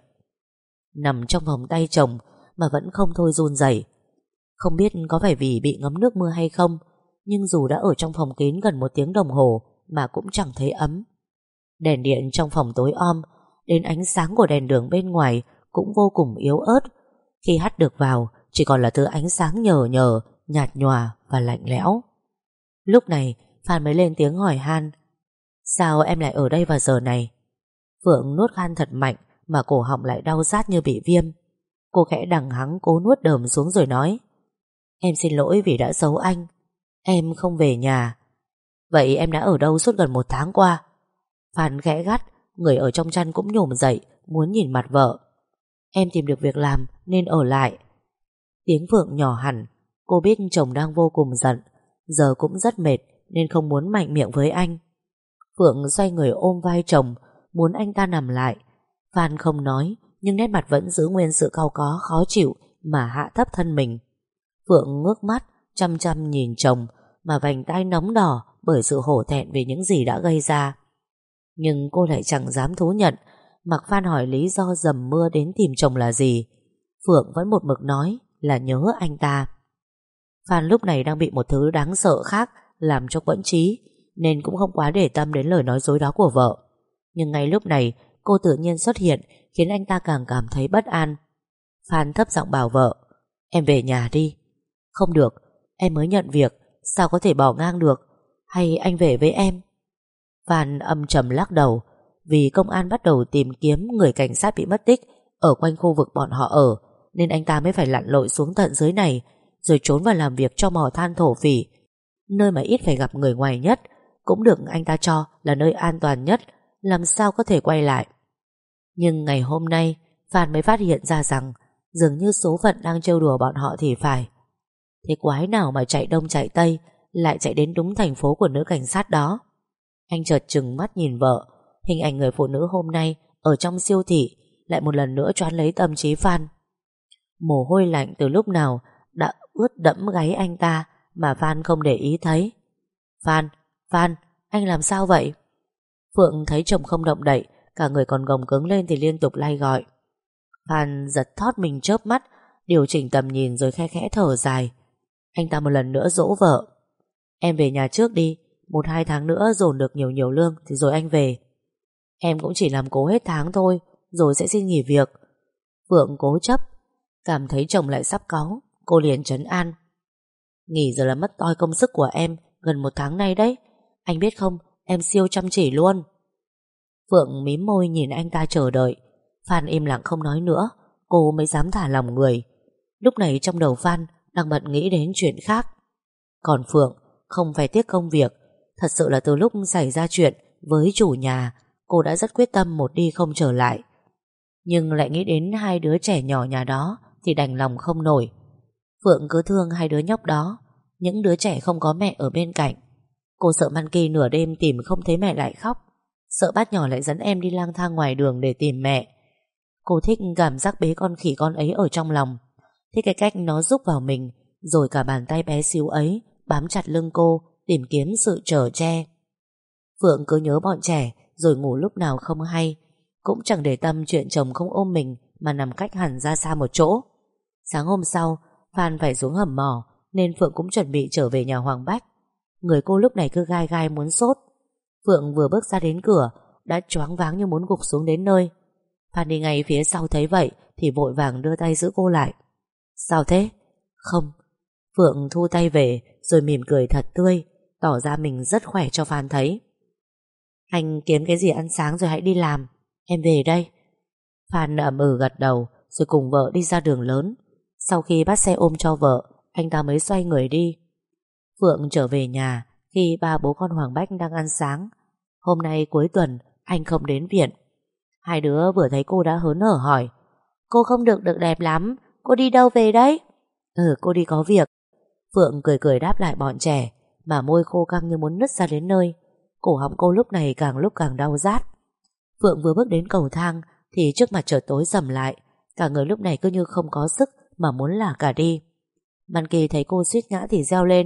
Nằm trong vòng tay chồng mà vẫn không thôi run rẩy. Không biết có phải vì bị ngấm nước mưa hay không, nhưng dù đã ở trong phòng kín gần 1 tiếng đồng hồ mà cũng chẳng thấy ấm. Đèn điện trong phòng tối om, đến ánh sáng của đèn đường bên ngoài cũng vô cùng yếu ớt. Khi hắt được vào, chỉ còn là thứ ánh sáng nhờ nhờ, nhạt nhòa và lạnh lẽo. Lúc này Phan mới lên tiếng hỏi han: sao em lại ở đây vào giờ này? Phượng nuốt khan thật mạnh mà cổ họng lại đau rát như bị viêm. Cô khẽ đằng hắng cố nuốt đờm xuống rồi nói: em xin lỗi vì đã giấu anh. Em không về nhà. Vậy em đã ở đâu suốt gần 1 tháng qua? Phan khẽ gắt, người ở trong chăn cũng nhổm dậy muốn nhìn mặt vợ. Em tìm được việc làm nên ở lại. Tiếng Phượng nhỏ hẳn. Cô biết chồng đang vô cùng giận, giờ cũng rất mệt nên không muốn mạnh miệng với anh. Phượng xoay người ôm vai chồng, muốn anh ta nằm lại. Phan không nói, nhưng nét mặt vẫn giữ nguyên sự cau có khó chịu mà hạ thấp thân mình. Phượng ngước mắt chăm chăm nhìn chồng mà vành tai nóng đỏ bởi sự hổ thẹn về những gì đã gây ra. Nhưng cô lại chẳng dám thú nhận. Mặc Phan hỏi lý do dầm mưa đến tìm chồng là gì, Phượng vẫn một mực nói là nhớ anh ta. Phan lúc này đang bị một thứ đáng sợ khác làm cho quẫn trí, nên cũng không quá để tâm đến lời nói dối đó của vợ. Nhưng ngay lúc này cô tự nhiên xuất hiện khiến anh ta càng cảm thấy bất an. Phan thấp giọng bảo vợ: em về nhà đi. Không được, em mới nhận việc, sao có thể bỏ ngang được. Hay anh về với em? Phan âm trầm lắc đầu. Vì công an bắt đầu tìm kiếm người cảnh sát bị mất tích ở quanh khu vực bọn họ ở, nên anh ta mới phải lặn lội xuống tận dưới này, rồi trốn vào làm việc cho mỏ than thổ phỉ, nơi mà ít phải gặp người ngoài nhất, cũng được anh ta cho là nơi an toàn nhất, làm sao có thể quay lại. Nhưng ngày hôm nay Phan mới phát hiện ra rằng dường như số phận đang trêu đùa bọn họ thì phải. Thế quái nào mà chạy đông chạy tây lại chạy đến đúng thành phố của nữ cảnh sát đó. Anh chợt trừng mắt nhìn vợ. Hình ảnh người phụ nữ hôm nay ở trong siêu thị lại một lần nữa choán lấy tâm trí Phan. Mồ hôi lạnh từ lúc nào đã ướt đẫm gáy anh ta mà Phan không để ý thấy. Phan, anh làm sao vậy? Phượng thấy chồng không động đậy, cả người còn gồng cứng lên thì liên tục lay gọi. Phan giật thót mình chớp mắt, điều chỉnh tầm nhìn rồi khe khẽ thở dài. Anh ta một lần nữa dỗ vợ: em về nhà trước đi, 1-2 tháng nữa dồn được nhiều lương thì rồi anh về. Em cũng chỉ làm cố hết tháng thôi, rồi sẽ xin nghỉ việc. Phượng cố chấp. Cảm thấy chồng lại sắp cáu, cô liền trấn an: nghỉ giờ là mất toi công sức của em gần 1 tháng nay đấy. Anh biết không, em siêu chăm chỉ luôn. Phượng mím môi nhìn anh ta chờ đợi. Phan im lặng không nói nữa, cô mới dám thả lòng người. Lúc này trong đầu Phan đang bận nghĩ đến chuyện khác. Còn Phượng không phải tiếc công việc. Thật sự là từ lúc xảy ra chuyện với chủ nhà, cô đã rất quyết tâm một đi không trở lại. Nhưng lại nghĩ đến 2 đứa trẻ nhỏ nhà đó thì đành lòng không nổi. Phượng cứ thương 2 đứa nhóc đó, những đứa trẻ không có mẹ ở bên cạnh. Cô sợ Monkey nửa đêm tìm không thấy mẹ lại khóc, sợ bác nhỏ lại dẫn em đi lang thang ngoài đường để tìm mẹ. Cô thích cảm giác bế con khỉ con ấy ở trong lòng, thích cái cách nó rúc vào mình, rồi cả bàn tay bé xíu ấy bám chặt lưng cô, tìm kiếm sự chở che. Phượng cứ nhớ bọn trẻ rồi ngủ lúc nào không hay, cũng chẳng để tâm chuyện chồng không ôm mình mà nằm cách hẳn ra xa một chỗ. Sáng hôm sau Phan phải xuống hầm mỏ, nên Phượng cũng chuẩn bị trở về nhà Hoàng Bách. Người cô lúc này cứ gai gai muốn sốt. Phượng vừa bước ra đến cửa đã choáng váng như muốn gục xuống đến nơi. Phan đi ngay phía sau thấy vậy thì vội vàng đưa tay giữ cô lại. Sao thế? Không. Phượng thu tay về rồi mỉm cười thật tươi, tỏ ra mình rất khỏe cho Phan thấy. Anh kiếm cái gì ăn sáng rồi hãy đi làm, em về đây. Phan ậm ừ gật đầu rồi cùng vợ đi ra đường lớn. Sau khi bắt xe ôm cho vợ, anh ta mới xoay người đi. Phượng trở về nhà khi ba bố con Hoàng Bách đang ăn sáng. Hôm nay cuối tuần anh không đến viện. 2 đứa vừa thấy cô đã hớn hở hỏi: cô không được đẹp lắm, cô đi đâu về đấy? Cô đi có việc. Phượng cười cười đáp lại bọn trẻ, mà môi khô căng như muốn nứt ra đến nơi. Cổ họng cô lúc này càng lúc càng đau rát. Phượng vừa bước đến cầu thang thì trước mặt chợt tối sầm lại. Cả người lúc này cứ như không có sức mà muốn lả cả đi. Monkey thấy cô suýt ngã thì reo lên: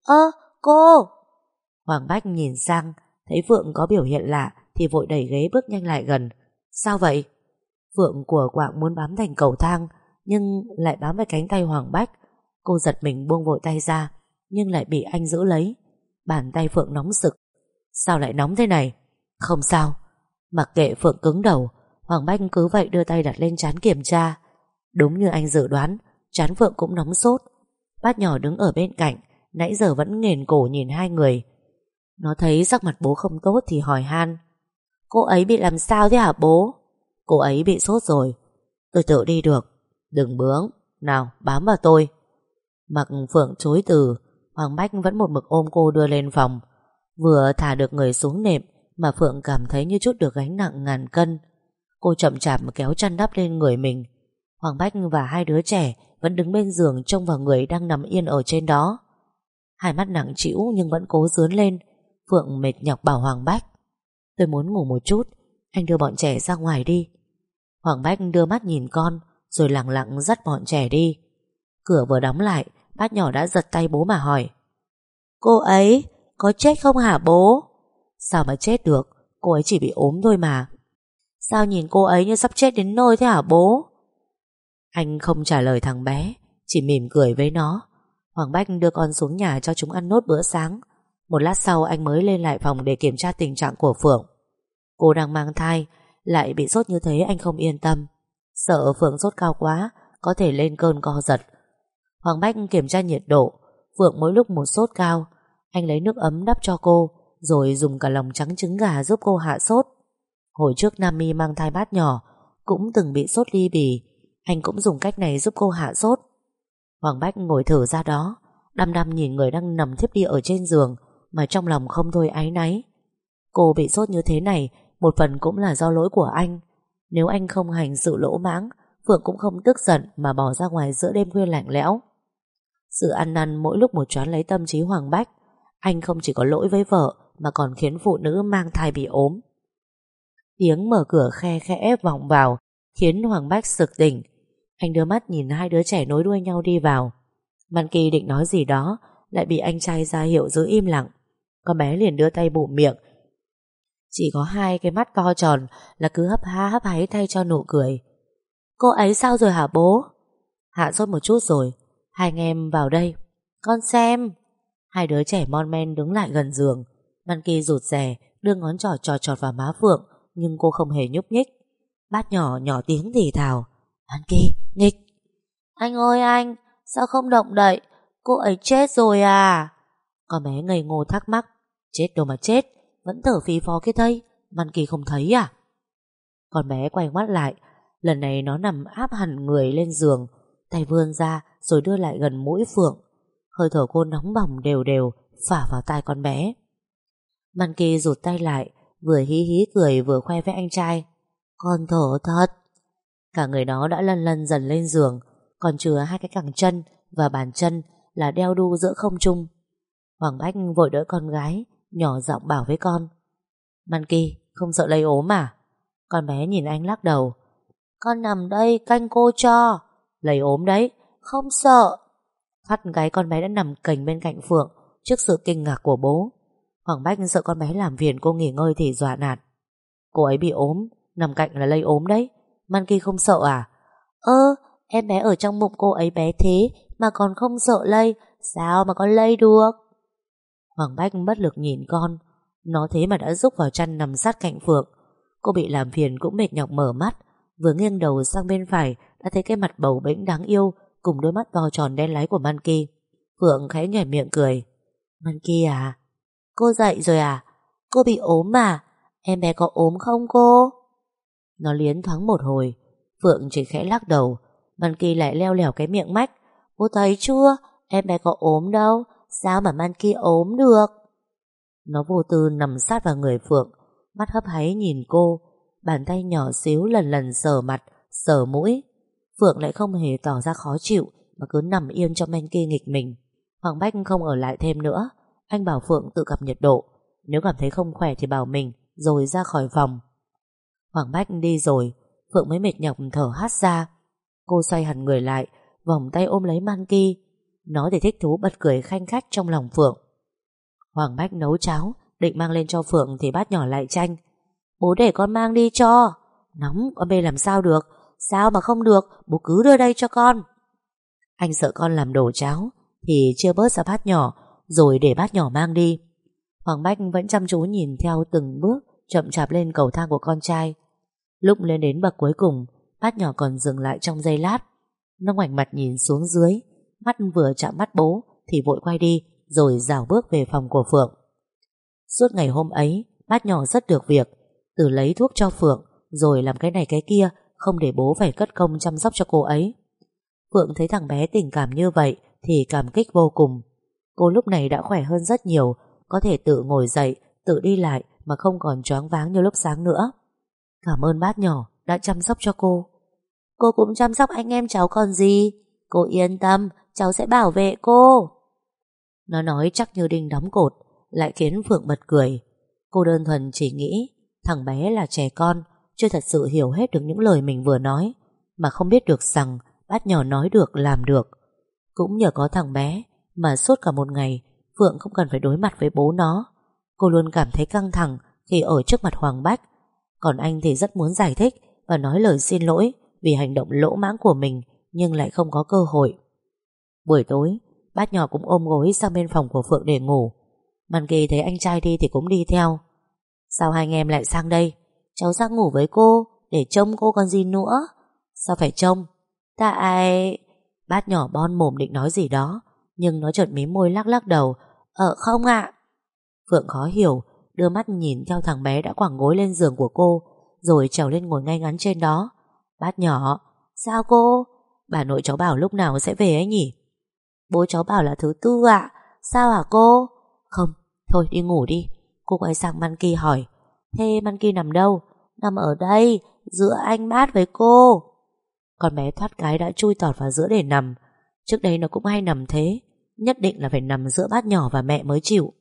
cô! Hoàng Bách nhìn sang, thấy Phượng có biểu hiện lạ thì vội đẩy ghế bước nhanh lại gần. Sao vậy? Phượng của quạng muốn bám thành cầu thang, nhưng lại bám vào cánh tay Hoàng Bách. Cô giật mình buông vội tay ra, nhưng lại bị anh giữ lấy. Bàn tay Phượng nóng sực. Sao lại nóng thế này? Không sao. Mặc kệ Phượng cứng đầu, Hoàng Bách cứ vậy đưa tay đặt lên trán kiểm tra. Đúng như anh dự đoán, trán Phượng cũng nóng sốt. Bác nhỏ đứng ở bên cạnh, nãy giờ vẫn nghền cổ nhìn hai người. Nó thấy sắc mặt bố không tốt thì hỏi han: Cô ấy bị làm sao thế hả bố? Cô ấy bị sốt rồi. Tôi tự đi được. Đừng bướng. Nào bám vào tôi. Mặc Phượng chối từ, Hoàng Bách vẫn một mực ôm cô đưa lên phòng. Vừa thả được người xuống nệm mà Phượng cảm thấy như chút được gánh nặng ngàn cân. Cô chậm chạp kéo chăn đắp lên người mình. Hoàng Bách và hai đứa trẻ vẫn đứng bên giường trông vào người đang nằm yên ở trên đó. Hai mắt nặng trĩu nhưng vẫn cố dướn lên. Phượng mệt nhọc bảo Hoàng Bách: Tôi muốn ngủ một chút, anh đưa bọn trẻ ra ngoài đi. Hoàng Bách đưa mắt nhìn con rồi lẳng lặng dắt bọn trẻ đi. Cửa vừa đóng lại, bác nhỏ đã giật tay bố mà hỏi: Cô ấy có chết không hả bố? Sao mà chết được, cô ấy chỉ bị ốm thôi mà. Sao nhìn cô ấy như sắp chết đến nơi thế hả bố? Anh không trả lời thằng bé, chỉ mỉm cười với nó. Hoàng Bách đưa con xuống nhà cho chúng ăn nốt bữa sáng. Một lát sau anh mới lên lại phòng để kiểm tra tình trạng của Phượng. Cô đang mang thai, lại bị sốt như thế anh không yên tâm. Sợ Phượng sốt cao quá, có thể lên cơn co giật. Hoàng Bách kiểm tra nhiệt độ. Phượng mỗi lúc một sốt cao. Anh lấy nước ấm đắp cho cô, rồi dùng cả lòng trắng trứng gà giúp cô hạ sốt. Hồi trước Nam My mang thai bát nhỏ cũng từng bị sốt ly bì. Anh cũng dùng cách này giúp cô hạ sốt. Hoàng Bách ngồi thở ra đó, đăm đăm nhìn người đang nằm thiếp đi ở trên giường, mà trong lòng không thôi áy náy. Cô bị sốt như thế này một phần cũng là do lỗi của anh. Nếu anh không hành sự lỗ mãng, Phượng cũng không tức giận mà bỏ ra ngoài giữa đêm khuya lạnh lẽo. Sự ăn năn mỗi lúc một choán lấy tâm trí Hoàng Bách. Anh không chỉ có lỗi với vợ mà còn khiến phụ nữ mang thai bị ốm. Tiếng mở cửa khe khẽ vọng vào khiến Hoàng Bách sực tỉnh. Anh đưa mắt nhìn hai đứa trẻ nối đuôi nhau đi vào. Man Kỳ định nói gì đó, lại bị anh trai ra hiệu giữ im lặng. Con bé liền đưa tay bụm miệng. Chỉ có hai cái mắt to tròn là cứ hấp há hấp háy thay cho nụ cười. Cô ấy sao rồi hả bố? Hạ sốt một chút rồi. Hai anh em vào đây. Con xem. Hai đứa trẻ mon men đứng lại gần giường. Man Kỳ rụt rè đưa ngón trỏ chọt vào má Phượng, nhưng cô không hề nhúc nhích. Bác nhỏ nhỏ tiếng thì thào: Man Kỳ, nghịch. Anh ơi anh, sao không động đậy? Cô ấy chết rồi à? Con bé ngây ngô thắc mắc. Chết đâu mà chết, vẫn thở phì phò kia thây. Man Kỳ không thấy à? Con bé quay mắt lại. Lần này nó nằm áp hẳn người lên giường, tay vươn ra rồi đưa lại gần mũi Phượng. Hơi thở cô nóng bỏng đều đều phả vào tai con bé. Man Kỳ rụt tay lại, vừa hí hí cười vừa khoe với anh trai: Con thở thật. Cả người nó đã lăn lăn dần lên giường, còn chừa hai cái cẳng chân và bàn chân là đeo đu giữa không trung. Hoàng Bách vội đỡ con gái, nhỏ giọng bảo với con: Man Kỳ, không sợ lây ốm à? Con bé nhìn anh lắc đầu. Con nằm đây canh cô cho. Lây ốm đấy, không sợ. Thoát cái con bé đã nằm cành bên cạnh Phượng trước sự kinh ngạc của bố. Hoàng Bách sợ con bé làm phiền cô nghỉ ngơi thì dọa nạt. Cô ấy bị ốm, nằm cạnh là lây ốm đấy. Man Kỳ không sợ à? Em bé ở trong bụng cô ấy bé thế mà còn không sợ lây, sao mà con lây được? Hoàng Bách bất lực nhìn con. Nó thế mà đã rúc vào chăn nằm sát cạnh Phượng. Cô bị làm phiền cũng mệt nhọc mở mắt, vừa nghiêng đầu sang bên phải đã thấy cái mặt bầu bĩnh đáng yêu cùng đôi mắt to tròn đen láy của Man Kỳ. Phượng khẽ nhoẻn miệng cười. Man Kỳ à? Cô dậy rồi à? Cô bị ốm à? Em bé có ốm không cô? Nó liến thoáng một hồi. Phượng chỉ khẽ lắc đầu. Man Kỳ lại leo lẻo cái miệng mách. Cô thấy chưa? Em bé có ốm đâu. Sao mà Man Kỳ ốm được? Nó vô tư nằm sát vào người Phượng, mắt hấp háy nhìn cô, bàn tay nhỏ xíu lần lần sờ mặt, sờ mũi. Phượng lại không hề tỏ ra khó chịu mà cứ nằm yên cho Man Kỳ nghịch mình. Hoàng Bách không ở lại thêm nữa. Anh bảo Phượng tự cập nhiệt độ, nếu cảm thấy không khỏe thì bảo mình, rồi ra khỏi phòng. Hoàng Bách đi rồi, Phượng mới mệt nhọc thở hắt ra. Cô xoay hẳn người lại, vòng tay ôm lấy Man Kỳ. Nó thì thích thú bật cười khanh khách trong lòng Phượng. Hoàng Bách nấu cháo định mang lên cho Phượng thì bác nhỏ lại tranh. Bố để con mang đi cho. Nóng con bê làm sao được? Sao mà không được? Bố cứ đưa đây cho con. Anh sợ con làm đổ cháo thì chia bớt ra bát nhỏ, rồi để bát nhỏ mang đi. Hoàng Bách vẫn chăm chú nhìn theo từng bước chậm chạp lên cầu thang của con trai. Lúc lên đến bậc cuối cùng, Bát nhỏ còn dừng lại trong giây lát. Nó ngoảnh mặt nhìn xuống dưới, mắt vừa chạm mắt bố thì vội quay đi, rồi rảo bước về phòng của Phượng. Suốt ngày hôm ấy, Bát nhỏ rất được việc, từ lấy thuốc cho Phượng, rồi làm cái này cái kia, không để bố phải cất công chăm sóc cho cô ấy. Phượng thấy thằng bé tình cảm như vậy thì cảm kích vô cùng. Cô lúc này đã khỏe hơn rất nhiều, có thể tự ngồi dậy, tự đi lại mà không còn choáng váng như lúc sáng nữa. Cảm ơn Bát nhỏ đã chăm sóc cho cô. Cô cũng chăm sóc anh em cháu còn gì. Cô yên tâm, cháu sẽ bảo vệ cô. Nó nói chắc như đinh đóng cột, lại khiến Phượng bật cười. Cô đơn thuần chỉ nghĩ thằng bé là trẻ con, chưa thật sự hiểu hết được những lời mình vừa nói, mà không biết được rằng Bát nhỏ nói được làm được. Cũng nhờ có thằng bé mà suốt cả một ngày Phượng không cần phải đối mặt với bố nó. Cô luôn cảm thấy căng thẳng khi ở trước mặt Hoàng Bách. Còn anh thì rất muốn giải thích và nói lời xin lỗi vì hành động lỗ mãng của mình, nhưng lại không có cơ hội. Buổi tối, Bát nhỏ cũng ôm gối sang bên phòng của Phượng để ngủ. Màn Kỳ thấy anh trai đi thì cũng đi theo. Sao hai anh em lại sang đây? Cháu sang ngủ với cô, để trông cô còn gì nữa. Sao phải trông? Tại... Bát nhỏ bon mồm định nói gì đó, nhưng nó chợt mím môi lắc lắc đầu. Không ạ. Phượng khó hiểu, đưa mắt nhìn theo thằng bé đã quẳng gối lên giường của cô, rồi trèo lên ngồi ngay ngắn trên đó. Bát nhỏ, sao cô? Bà nội cháu bảo lúc nào sẽ về ấy nhỉ? Bố cháu bảo là thứ tư ạ. Sao hả cô? Không, thôi đi ngủ đi. Cô quay sang Man Kỳ hỏi. Thế Man Kỳ nằm đâu? Nằm ở đây, giữa anh Bát với cô. Con bé thoát cái đã chui tọt vào giữa để nằm. Trước đây nó cũng hay nằm thế, nhất định là phải nằm giữa Bát nhỏ và mẹ mới chịu.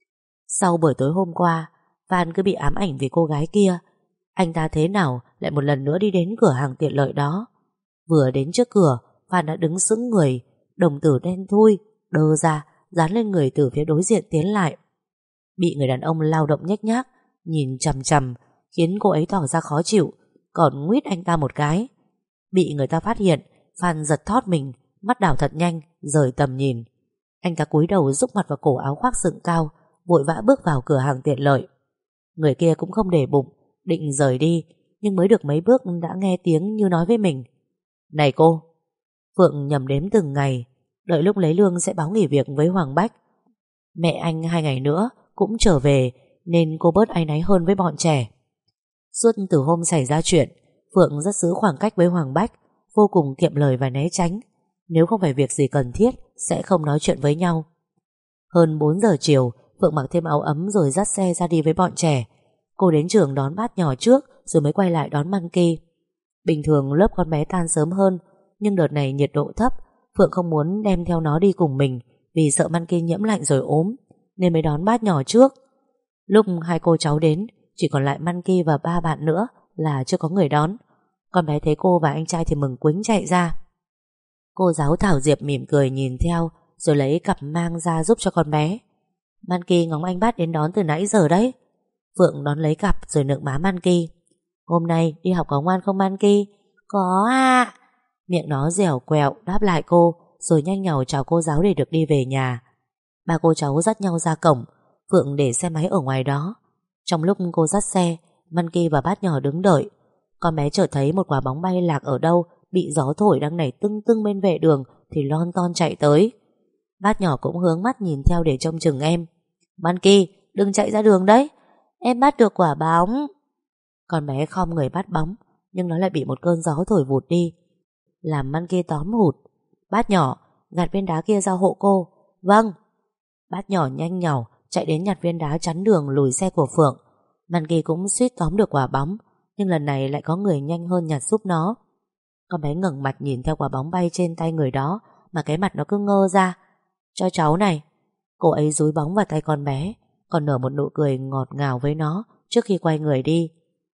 Sau buổi tối hôm qua, Phan cứ bị ám ảnh vì cô gái kia. Anh ta thế nào lại một lần nữa đi đến cửa hàng tiện lợi đó. Vừa đến trước cửa, Phan đã đứng sững người, đồng tử đen thui đơ ra, dán lên người từ phía đối diện tiến lại. Bị người đàn ông lao động nhếch nhác nhìn chằm chằm, khiến cô ấy tỏ ra khó chịu, còn nguýt anh ta một cái. Bị người ta phát hiện, Phan giật thót mình, mắt đảo thật nhanh, rời tầm nhìn. Anh ta cúi đầu rúc mặt vào cổ áo khoác dựng cao, vội vã bước vào cửa hàng tiện lợi. Người kia cũng không để bụng, định rời đi, nhưng mới được mấy bước đã nghe tiếng như nói với mình. Này cô! Phượng nhầm đếm từng ngày, đợi lúc lấy lương sẽ báo nghỉ việc với Hoàng Bách. Mẹ anh 2 ngày nữa cũng trở về, nên cô bớt áy náy hơn với bọn trẻ. Suốt từ hôm xảy ra chuyện, Phượng rất giữ khoảng cách với Hoàng Bách, vô cùng kiệm lời và né tránh. Nếu không phải việc gì cần thiết sẽ không nói chuyện với nhau. Hơn 4 giờ chiều, Phượng mặc thêm áo ấm rồi dắt xe ra đi với bọn trẻ. Cô đến trường đón Bát nhỏ trước, rồi mới quay lại đón Man Kỳ. Bình thường lớp con bé tan sớm hơn, nhưng đợt này nhiệt độ thấp, Phượng không muốn đem theo nó đi cùng mình vì sợ Man Kỳ nhiễm lạnh rồi ốm, nên mới đón Bát nhỏ trước. Lúc hai cô cháu đến, chỉ còn lại Man Kỳ và 3 bạn nữa là chưa có người đón. Con bé thấy cô và anh trai thì mừng quính chạy ra. Cô giáo Thảo Diệp mỉm cười nhìn theo, rồi lấy cặp mang ra giúp cho con bé. Man Kỳ ngóng anh Bát đến đón từ nãy giờ đấy. Phượng đón lấy cặp rồi nựng má Man Kỳ. Hôm nay đi học có ngoan không Man Kỳ? Có ạ. Miệng nó dẻo quẹo đáp lại cô, rồi nhanh nhảu chào cô giáo để được đi về nhà. Ba cô cháu dắt nhau ra cổng. Phượng để xe máy ở ngoài đó. Trong lúc cô dắt xe, Man Kỳ và Bát nhỏ đứng đợi. Con bé chợt thấy một quả bóng bay lạc ở đâu, bị gió thổi đang nảy tưng tưng bên vệ đường, thì lon ton chạy tới. Bát nhỏ cũng hướng mắt nhìn theo để trông chừng em. Man Kỳ, đừng chạy ra đường đấy, em bắt được quả bóng. Con bé khom người bắt bóng, nhưng nó lại bị một cơn gió thổi vụt đi, làm Man Kỳ tóm hụt. Bát nhỏ, gạt viên đá kia ra hộ cô. Vâng. Bát nhỏ nhanh nhảu chạy đến nhặt viên đá chắn đường lùi xe của Phượng. Man Kỳ cũng suýt tóm được quả bóng, nhưng lần này lại có người nhanh hơn nhặt giúp nó. Con bé ngẩng mặt nhìn theo quả bóng bay trên tay người đó, mà cái mặt nó cứ ngơ ra. Cho cháu này. Cô ấy dúi bóng vào tay con bé, còn nở một nụ cười ngọt ngào với nó trước khi quay người đi.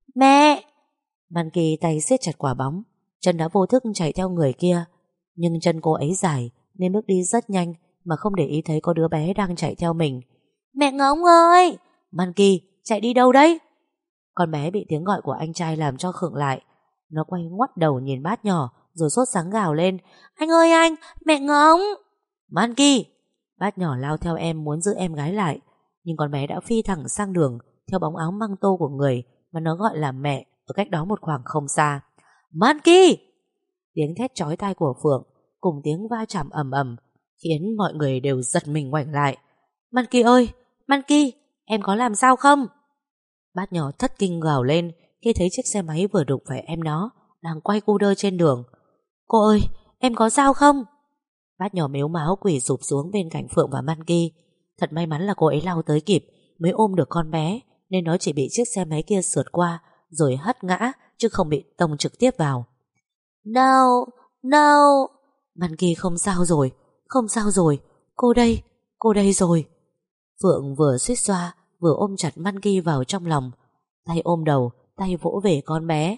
Mẹ! Man Kỳ tay siết chặt quả bóng, chân đã vô thức chạy theo người kia. Nhưng chân cô ấy dài nên bước đi rất nhanh, mà không để ý thấy có đứa bé đang chạy theo mình. Mẹ Ngỗng ơi! Man Kỳ, chạy đi đâu đấy? Con bé bị tiếng gọi của anh trai làm cho khựng lại. Nó quay ngoắt đầu nhìn Bát nhỏ, rồi sốt sắng gào lên. Anh ơi anh, mẹ Ngỗng! Man Kỳ! Bát nhỏ lao theo em muốn giữ em gái lại. nhưng con bé đã phi thẳng sang đường theo bóng áo măng tô của người mà nó gọi là mẹ ở cách đó một khoảng không xa. Monkey! Tiếng thét chói tai của Phượng cùng tiếng va chạm ầm ầm khiến mọi người đều giật mình ngoảnh lại. Monkey ơi! Monkey! Em có làm sao không? Bát nhỏ thất kinh gào lên khi thấy chiếc xe máy vừa đụng phải em nó đang quay cu đơ trên đường. Cô ơi! Em có sao không? Bát nhỏ mếu máo quỳ sụp xuống bên cạnh Phượng và Monkey. Thật may mắn là cô ấy lao tới kịp mới ôm được con bé, nên nó chỉ bị chiếc xe máy kia sượt qua rồi hất ngã, chứ không bị tông trực tiếp vào. No, no. Monkey không sao rồi, không sao rồi. Cô đây rồi. Phượng vừa suýt xoa vừa ôm chặt Monkey vào trong lòng, tay ôm đầu, tay vỗ về con bé.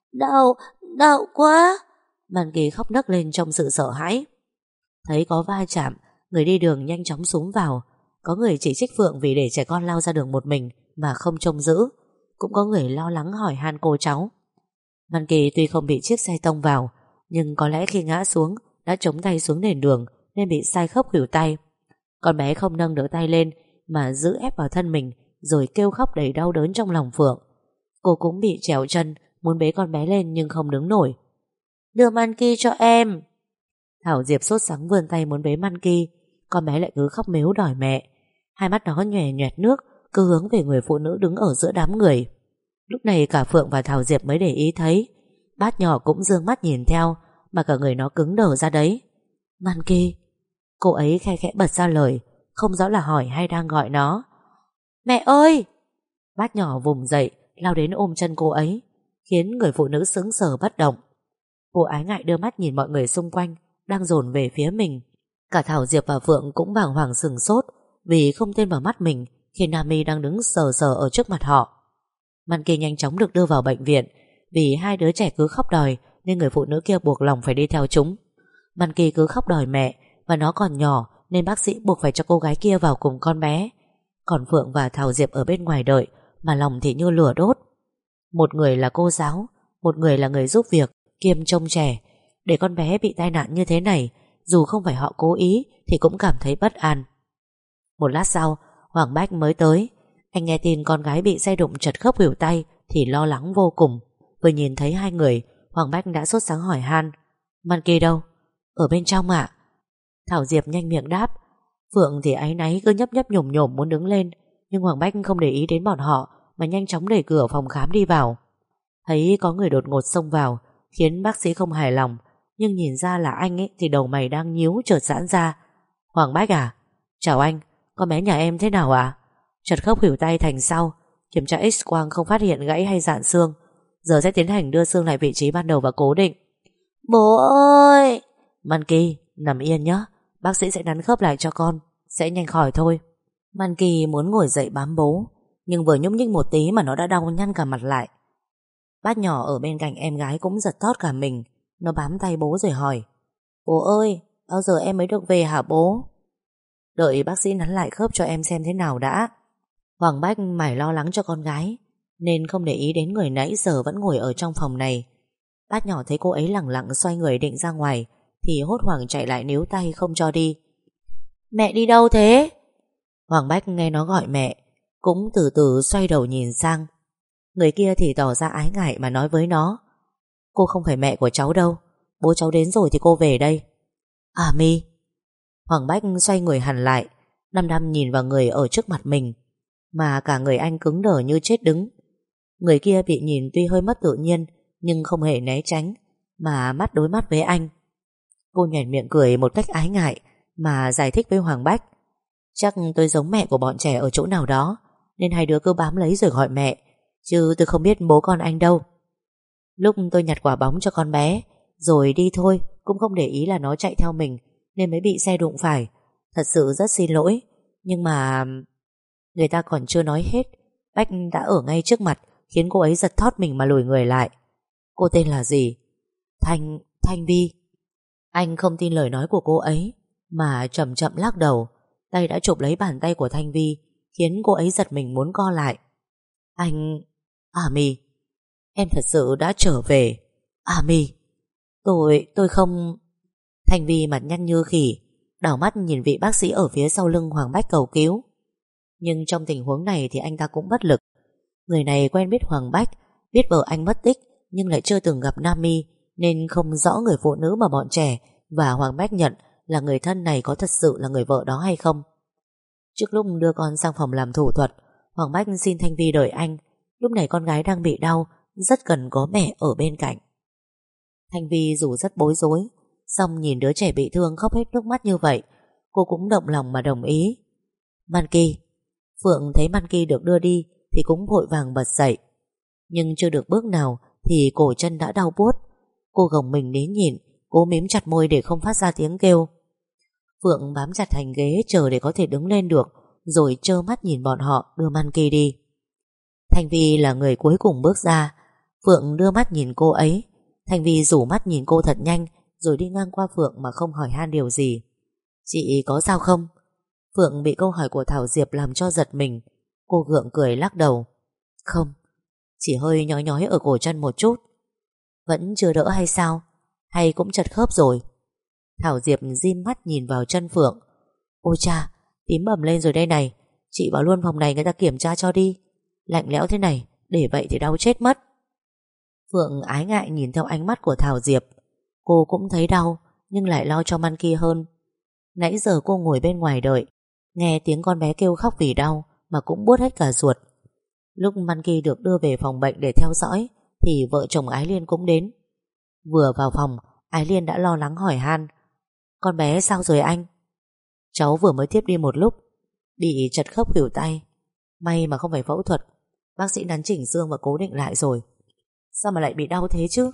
Đau quá. Monkey khóc nấc lên trong sự sợ hãi. Thấy có va chạm, người đi đường nhanh chóng xúm vào. Có người chỉ trích Phượng vì để trẻ con lao ra đường một mình mà không trông giữ. Cũng có người lo lắng hỏi han cô cháu. Monkey tuy không bị chiếc xe tông vào, nhưng có lẽ khi ngã xuống đã chống tay xuống nền đường nên bị sai khớp khuỷu tay. Con bé không nâng được tay lên mà giữ ép vào thân mình, rồi kêu khóc đầy đau đớn trong lòng Phượng. Cô cũng bị trèo chân, muốn bế con bé lên nhưng không đứng nổi. Đưa Monkey cho em. Thảo Diệp sốt sắng vươn tay muốn bế Monkey. Con bé lại cứ khóc mếu đòi mẹ. Hai mắt nó nhòe nhòe nước, cứ hướng về người phụ nữ đứng ở giữa đám người. Lúc này cả Phượng và Thảo Diệp mới để ý thấy. Bát nhỏ cũng dương mắt nhìn theo, mà cả người nó cứng đờ ra đấy. Monkey. Cô ấy khe khẽ bật ra lời, không rõ là hỏi hay đang gọi nó. Mẹ ơi! Bát nhỏ vùng dậy, lao đến ôm chân cô ấy, khiến người phụ nữ sững sờ bất động. Cô ái ngại đưa mắt nhìn mọi người xung quanh đang dồn về phía mình. Cả Thảo Diệp và Phượng cũng bàng hoàng sừng sốt vì không tin vào mắt mình khi Nami đang đứng sờ sờ ở trước mặt họ. Monkey nhanh chóng được đưa vào bệnh viện. Vì hai đứa trẻ cứ khóc đòi nên người phụ nữ kia buộc lòng phải đi theo chúng. Monkey cứ khóc đòi mẹ, và nó còn nhỏ nên bác sĩ buộc phải cho cô gái kia vào cùng con bé. Còn Phượng và Thảo Diệp ở bên ngoài đợi, mà lòng thì như lửa đốt. Một người là cô giáo, một người là người giúp việc kiêm trông trẻ. Để con bé bị tai nạn như thế này, dù không phải họ cố ý thì cũng cảm thấy bất an. Một lát sau, Hoàng Bách mới tới. Anh nghe tin con gái bị xe đụng trật khớp khuỷu tay thì lo lắng vô cùng. Vừa nhìn thấy hai người, Hoàng Bách đã sốt sắng hỏi han. Monkey đâu? Ở bên trong ạ. Thảo Diệp nhanh miệng đáp. Phượng thì áy náy cứ nhấp nhấp nhổm nhổm muốn đứng lên, nhưng Hoàng Bách không để ý đến bọn họ mà nhanh chóng đẩy cửa phòng khám đi vào. Thấy có người đột ngột xông vào khiến bác sĩ không hài lòng, nhưng nhìn ra là anh ấy thì đầu mày đang nhíu chợt giãn ra. Hoàng Bách à? Chào anh, con bé nhà em thế nào ạ? Trật khớp khuỷu tay thành sau, kiểm tra X-quang không phát hiện gãy hay dạn xương. Giờ sẽ tiến hành đưa xương lại vị trí ban đầu và cố định. Bố ơi! Monkey, nằm yên nhé, bác sĩ sẽ nắn khớp lại cho con, sẽ nhanh khỏi thôi. Monkey muốn ngồi dậy bám bố, nhưng vừa nhúc nhích một tí mà nó đã đau nhăn cả mặt lại. Bát nhỏ ở bên cạnh em gái cũng giật thót cả mình. Nó bám tay bố rồi hỏi. Bố ơi, bao giờ em mới được về hả bố? Đợi bác sĩ nắn lại khớp cho em xem thế nào đã. Hoàng Bách mải lo lắng cho con gái nên không để ý đến người nãy giờ vẫn ngồi ở trong phòng này. Bát nhỏ thấy cô ấy lẳng lặng xoay người định ra ngoài thì hốt hoảng chạy lại níu tay không cho đi. Mẹ đi đâu thế? Hoàng Bách nghe nó gọi mẹ cũng từ từ xoay đầu nhìn sang. Người kia thì tỏ ra ái ngại mà nói với nó. Cô không phải mẹ của cháu đâu, bố cháu đến rồi thì cô về đây. À Mi. Hoàng Bách xoay người hẳn lại, đăm đăm nhìn vào người ở trước mặt mình, mà cả người anh cứng đờ như chết đứng. Người kia bị nhìn tuy hơi mất tự nhiên nhưng không hề né tránh, mà mắt đối mắt với anh. Cô nhoẻn miệng cười một cách ái ngại mà giải thích với Hoàng Bách. Chắc tôi giống mẹ của bọn trẻ ở chỗ nào đó nên hai đứa cứ bám lấy rồi gọi mẹ, chứ tôi không biết bố con anh đâu. Lúc tôi nhặt quả bóng cho con bé rồi đi thôi, cũng không để ý là nó chạy theo mình nên mới bị xe đụng phải. Thật sự rất xin lỗi. Nhưng mà... Người ta còn chưa nói hết, Bách đã ở ngay trước mặt, khiến cô ấy giật thót mình mà lùi người lại. Cô tên là gì? Thanh Vi. Anh không tin lời nói của cô ấy mà chậm chậm lắc đầu. Tay đã chụp lấy bàn tay của Thanh Vi, khiến cô ấy giật mình muốn co lại. Anh... À Mi, em thật sự đã trở về. À Mi, tôi không... Thanh Vi mặt nhăn như khỉ, đảo mắt nhìn vị bác sĩ ở phía sau lưng Hoàng Bách cầu cứu. Nhưng trong tình huống này thì anh ta cũng bất lực. Người này quen biết Hoàng Bách, biết vợ anh mất tích, nhưng lại chưa từng gặp Nam My, nên không rõ người phụ nữ mà bọn trẻ và Hoàng Bách nhận là người thân này có thật sự là người vợ đó hay không. Trước lúc đưa con sang phòng làm thủ thuật, Hoàng Bách xin Thanh Vi đợi anh. Lúc này con gái đang bị đau, rất cần có mẹ ở bên cạnh. Thanh Vi dù rất bối rối, song nhìn đứa trẻ bị thương khóc hết nước mắt như vậy, cô cũng động lòng mà đồng ý. Man Ki. Phượng thấy Man Ki được đưa đi thì cũng vội vàng bật dậy. Nhưng chưa được bước nào thì cổ chân đã đau buốt. Cô gồng mình nín nhịn, cố mím chặt môi để không phát ra tiếng kêu. Phượng bám chặt thành ghế chờ để có thể đứng lên được, rồi trơ mắt nhìn bọn họ đưa Man Ki đi. Thanh Vi là người cuối cùng bước ra. Phượng đưa mắt nhìn cô ấy. Thanh Vi rủ mắt nhìn cô thật nhanh, rồi đi ngang qua Phượng mà không hỏi han điều gì. Chị có sao không? Phượng bị câu hỏi của Thảo Diệp làm cho giật mình. Cô gượng cười lắc đầu. Không, chỉ hơi nhói nhói ở cổ chân một chút. Vẫn chưa đỡ hay sao? Hay cũng chật khớp rồi? Thảo Diệp dim mắt nhìn vào chân Phượng. Ôi cha, tím bầm lên rồi đây này. Chị vào luôn phòng này người ta kiểm tra cho đi. Lạnh lẽo thế này, để vậy thì đau chết mất. Phượng ái ngại nhìn theo ánh mắt của Thảo Diệp. Cô cũng thấy đau, nhưng lại lo cho Man Ki hơn. Nãy giờ cô ngồi bên ngoài đợi, nghe tiếng con bé kêu khóc vì đau mà cũng buốt hết cả ruột. Lúc Man Ki được đưa về phòng bệnh để theo dõi thì vợ chồng Ái Liên cũng đến. Vừa vào phòng, Ái Liên đã lo lắng hỏi han. Con bé sao rồi anh? Cháu vừa mới tiếp đi một lúc, bị chật khớp khuỷu tay. May mà không phải phẫu thuật, bác sĩ nắn chỉnh xương và cố định lại rồi. Sao mà lại bị đau thế chứ?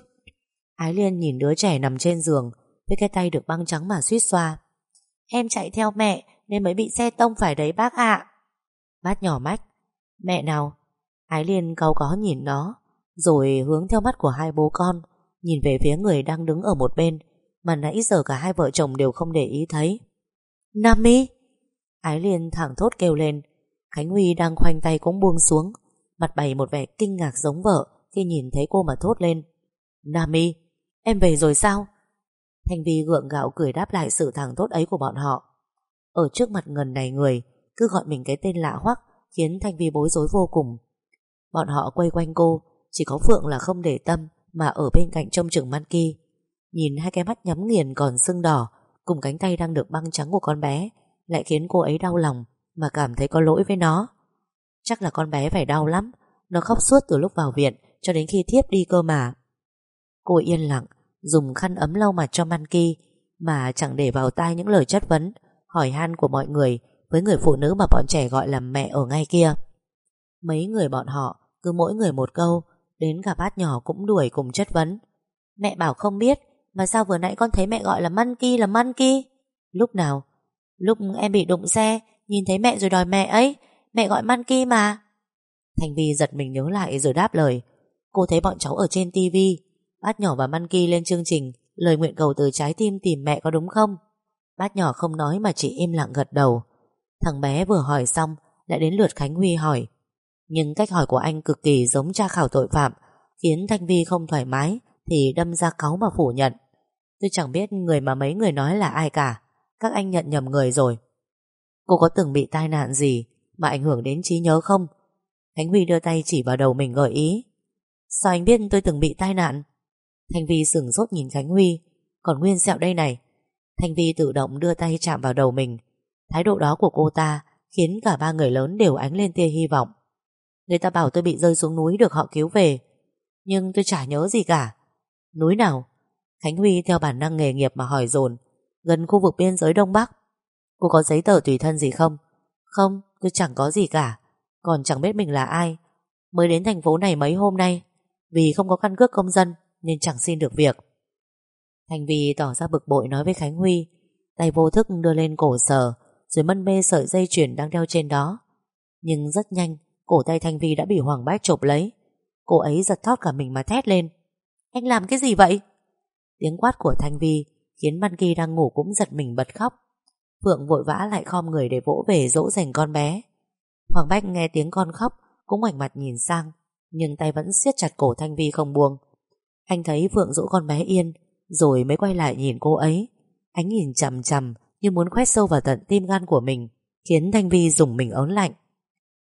Ái Liên nhìn đứa trẻ nằm trên giường với cái tay được băng trắng mà suýt xoa. Em chạy theo mẹ nên mới bị xe tông phải đấy bác ạ. Bác nhỏ mách. Mẹ nào? Ái Liên cau có nhìn nó, rồi hướng theo mắt của hai bố con, nhìn về phía người đang đứng ở một bên mà nãy giờ cả hai vợ chồng đều không để ý thấy. Nam My! Ái Liên thảng thốt kêu lên. Khánh Huy đang khoanh tay cũng buông xuống, mặt bày một vẻ kinh ngạc giống vợ khi nhìn thấy cô mà thốt lên. Nam My, em về rồi sao? Thanh Vi gượng gạo cười đáp lại sự thảng thốt ấy của bọn họ. Ở trước mặt ngần này người cứ gọi mình cái tên lạ hoắc khiến Thanh Vi bối rối vô cùng. Bọn họ quay quanh cô, chỉ có Phượng là không để tâm mà ở bên cạnh trông chừng Man Ki. Nhìn hai cái mắt nhắm nghiền còn sưng đỏ cùng cánh tay đang được băng trắng của con bé lại khiến cô ấy đau lòng mà cảm thấy có lỗi với nó. Chắc là con bé phải đau lắm, nó khóc suốt từ lúc vào viện cho đến khi thiếp đi cơ mà. Cô yên lặng dùng khăn ấm lau mặt cho Man Ki mà chẳng để vào tai những lời chất vấn hỏi han của mọi người với người phụ nữ mà bọn trẻ gọi là mẹ ở ngay kia. Mấy người bọn họ cứ mỗi người một câu, đến cả bát nhỏ cũng đuổi cùng chất vấn. Mẹ bảo không biết, mà sao vừa nãy con thấy mẹ gọi là Man Ki là Man Ki? Lúc nào? Lúc em bị đụng xe, nhìn thấy mẹ rồi đòi mẹ ấy, mẹ gọi Man Ki mà. Thanh Vi giật mình nhớ lại rồi đáp lời. Cô thấy bọn cháu ở trên tivi, bát nhỏ và Man Ki lên chương trình lời nguyện cầu từ trái tim tìm mẹ có đúng không? Bát nhỏ không nói mà chỉ im lặng gật đầu. Thằng bé vừa hỏi xong lại đến lượt Khánh Huy hỏi. Nhưng cách hỏi của anh cực kỳ giống tra khảo tội phạm, khiến Thanh Vi không thoải mái thì đâm ra cáu mà phủ nhận. Tôi chẳng biết người mà mấy người nói là ai cả, các anh nhận nhầm người rồi. Cô có từng bị tai nạn gì mà ảnh hưởng đến trí nhớ không? Khánh Huy đưa tay chỉ vào đầu mình gợi ý. Sao anh biết tôi từng bị tai nạn? Thanh Vi sửng sốt nhìn Khánh Huy. Còn nguyên sẹo đây này. Thanh Vi tự động đưa tay chạm vào đầu mình. Thái độ đó của cô ta khiến cả ba người lớn đều ánh lên tia hy vọng. Người ta bảo tôi bị rơi xuống núi được họ cứu về, nhưng tôi chả nhớ gì cả. Núi nào? Khánh Huy theo bản năng nghề nghiệp mà hỏi dồn. Gần khu vực biên giới Đông Bắc. Cô có giấy tờ tùy thân gì không? Không, tôi chẳng có gì cả. Còn chẳng biết mình là ai. Mới đến thành phố này mấy hôm nay. Vì không có căn cước công dân nên chẳng xin được việc. Thanh Vi tỏ ra bực bội nói với Khánh Huy. Tay vô thức đưa lên cổ sờ, rồi mân mê sợi dây chuyền đang đeo trên đó. Nhưng rất nhanh cổ tay Thanh Vi đã bị Hoàng Bách chộp lấy. Cô ấy giật thót cả mình mà thét lên. Anh làm cái gì vậy? Tiếng quát của Thanh Vi khiến Man Ki đang ngủ cũng giật mình bật khóc. Phượng vội vã lại khom người để vỗ về dỗ dành con bé. Hoàng Bách nghe tiếng con khóc cũng ngoảnh mặt nhìn sang, nhưng tay vẫn siết chặt cổ Thanh Vi không buông. Anh thấy Phượng dỗ con bé yên rồi mới quay lại nhìn cô ấy. Ánh nhìn chằm chằm như muốn khoét sâu vào tận tim gan của mình, khiến Thanh Vi rùng mình ớn lạnh.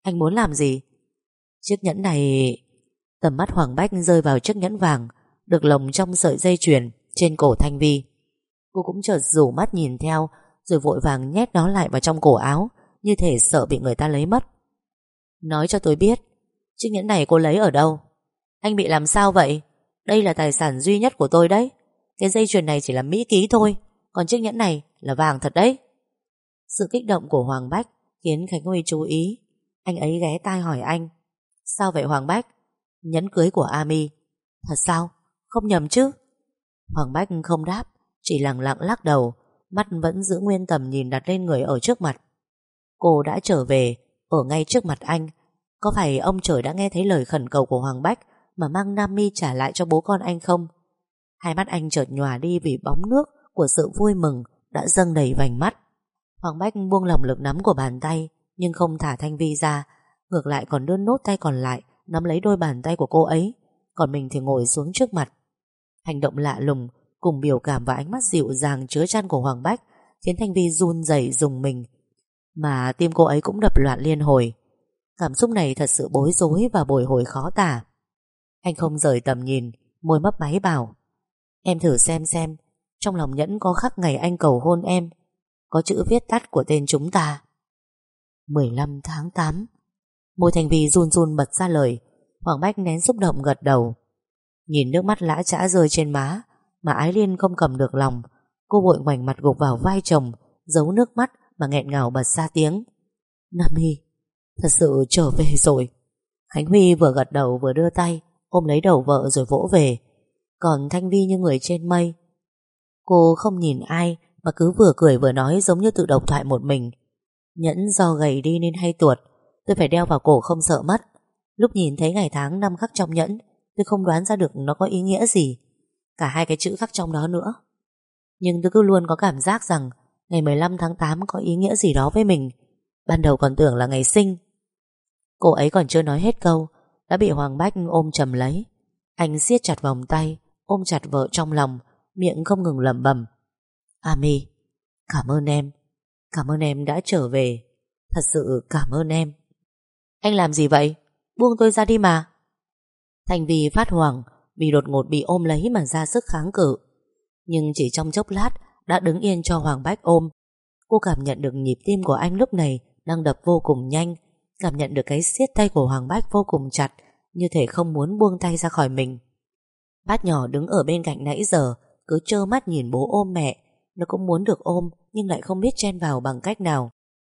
Anh muốn làm gì? Chiếc nhẫn này... Tầm mắt Hoàng Bách rơi vào chiếc nhẫn vàng được lồng trong sợi dây chuyền trên cổ Thanh Vi. Cô cũng chợt rủ mắt nhìn theo, rồi vội vàng nhét nó lại vào trong cổ áo, như thể sợ bị người ta lấy mất. Nói cho tôi biết, chiếc nhẫn này cô lấy ở đâu? Anh bị làm sao vậy? Đây là tài sản duy nhất của tôi đấy. Cái dây chuyền này chỉ là mỹ ký thôi, còn chiếc nhẫn này là vàng thật đấy. Sự kích động của Hoàng Bách khiến Khánh Huy chú ý. Anh ấy ghé tai hỏi anh: Sao vậy Hoàng Bách? Nhẫn cưới của Ami. Thật sao? Không nhầm chứ? Hoàng Bách không đáp, chỉ lặng lặng lắc đầu, mắt vẫn giữ nguyên tầm nhìn đặt lên người ở trước mặt. Cô đã trở về, ở ngay trước mặt anh. Có phải ông trời đã nghe thấy lời khẩn cầu của Hoàng Bách mà mang Nam Mi trả lại cho bố con anh không? Hai mắt anh chợt nhòa đi vì bóng nước của sự vui mừng đã dâng đầy vành mắt. Hoàng Bách buông lỏng lực nắm của bàn tay, nhưng không thả Thanh Vi ra, ngược lại còn đưa nốt tay còn lại nắm lấy đôi bàn tay của cô ấy, còn mình thì ngồi xuống trước mặt. Hành động lạ lùng cùng biểu cảm và ánh mắt dịu dàng chứa chan của Hoàng Bách khiến Thanh Vi run rẩy rùng mình, mà tim cô ấy cũng đập loạn liên hồi. Cảm xúc này thật sự bối rối và bồi hồi khó tả. Anh không rời tầm nhìn, môi mấp máy bảo: Em thử xem trong lòng nhẫn có khắc ngày anh cầu hôn em, có chữ viết tắt của tên chúng ta. 15 tháng 8. Môi Thanh Vi run run bật ra lời. Hoàng Bách nén xúc động gật đầu. Nhìn nước mắt lã chã rơi trên má mà Ái Liên không cầm được lòng, cô vội ngoảnh mặt gục vào vai chồng, giấu nước mắt mà nghẹn ngào bật ra tiếng: Nam My thật sự trở về rồi. Khánh Huy vừa gật đầu vừa đưa tay ôm lấy đầu vợ rồi vỗ về. Còn Thanh Vi như người trên mây. Cô không nhìn ai mà cứ vừa cười vừa nói giống như tự độc thoại một mình: Nhẫn do gầy đi nên hay tuột, tôi phải đeo vào cổ không sợ mất. Lúc nhìn thấy ngày tháng năm khắc trong nhẫn, tôi không đoán ra được nó có ý nghĩa gì, cả hai cái chữ khắc trong đó nữa. Nhưng tôi cứ luôn có cảm giác rằng ngày 15 tháng 8 có ý nghĩa gì đó với mình. Ban đầu còn tưởng là ngày sinh. Cô ấy còn chưa nói hết câu đã bị Hoàng Bách ôm chầm lấy. Anh siết chặt vòng tay, ôm chặt vợ trong lòng, miệng không ngừng lẩm bẩm: Ami, cảm ơn em. Cảm ơn em đã trở về. Thật sự cảm ơn em. Anh làm gì vậy? Buông tôi ra đi mà. Thanh Vi phát hoảng vì đột ngột bị ôm lấy mà ra sức kháng cự, nhưng chỉ trong chốc lát đã đứng yên cho Hoàng Bách ôm. Cô cảm nhận được nhịp tim của anh lúc này đang đập vô cùng nhanh, cảm nhận được cái siết tay của Hoàng Bách vô cùng chặt, như thể không muốn buông tay ra khỏi mình. Bát nhỏ đứng ở bên cạnh nãy giờ cứ trơ mắt nhìn bố ôm mẹ. Nó cũng muốn được ôm nhưng lại không biết chen vào bằng cách nào.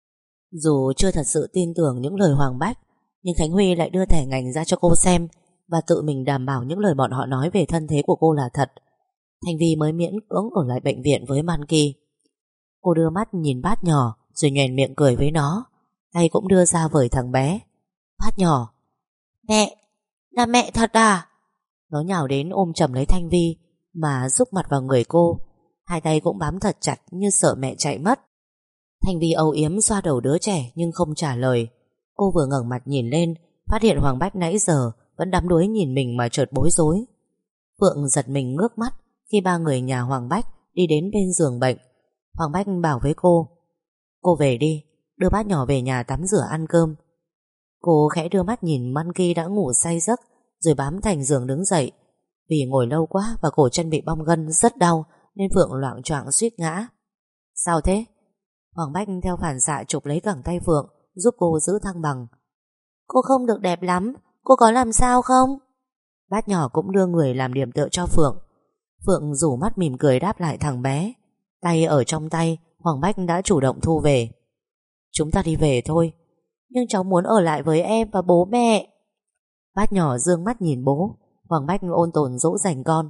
Dù chưa thật sự tin tưởng những lời Hoàng Bách, nhưng Khánh Huy lại đưa thẻ ngành ra cho cô xem và tự mình đảm bảo những lời bọn họ nói về thân thế của cô là thật. Thanh Vi mới miễn cưỡng ở lại bệnh viện với Man Ki. Cô đưa mắt nhìn Bát nhỏ rồi nhoẻn miệng cười với nó, tay cũng đưa ra với thằng bé. Bát nhỏ: Mẹ, là mẹ thật à? Nó nhào đến ôm chầm lấy Thanh Vi mà rúc mặt vào người cô, hai tay cũng bám thật chặt như sợ mẹ chạy mất. Thanh Vi âu yếm xoa đầu đứa trẻ nhưng không trả lời. Cô vừa ngẩng mặt nhìn lên, phát hiện Hoàng Bách nãy giờ vẫn đắm đuối nhìn mình mà chợt bối rối. Phượng giật mình ngước mắt khi ba người nhà Hoàng Bách đi đến bên giường bệnh. Hoàng Bách bảo với cô về đi, đưa Bát nhỏ về nhà tắm rửa ăn cơm. Cô khẽ đưa mắt nhìn Man Ki đã ngủ say giấc rồi bám thành giường đứng dậy. Vì ngồi lâu quá và cổ chân bị bong gân rất đau nên Phượng loạng choạng suýt ngã. Sao thế? Hoàng Bách theo phản xạ chụp lấy cẳng tay Phượng giúp cô giữ thăng bằng. Cô không được đẹp lắm, cô có làm sao không? Bát nhỏ cũng đưa người làm điểm tựa cho Phượng. Phượng rủ mắt mỉm cười đáp lại thằng bé. Tay ở trong tay, Hoàng Bách đã chủ động thu về. Chúng ta đi về thôi, nhưng cháu muốn ở lại với em và bố mẹ. Bát nhỏ dương mắt nhìn bố. Hoàng Bách ôn tồn dỗ dành con.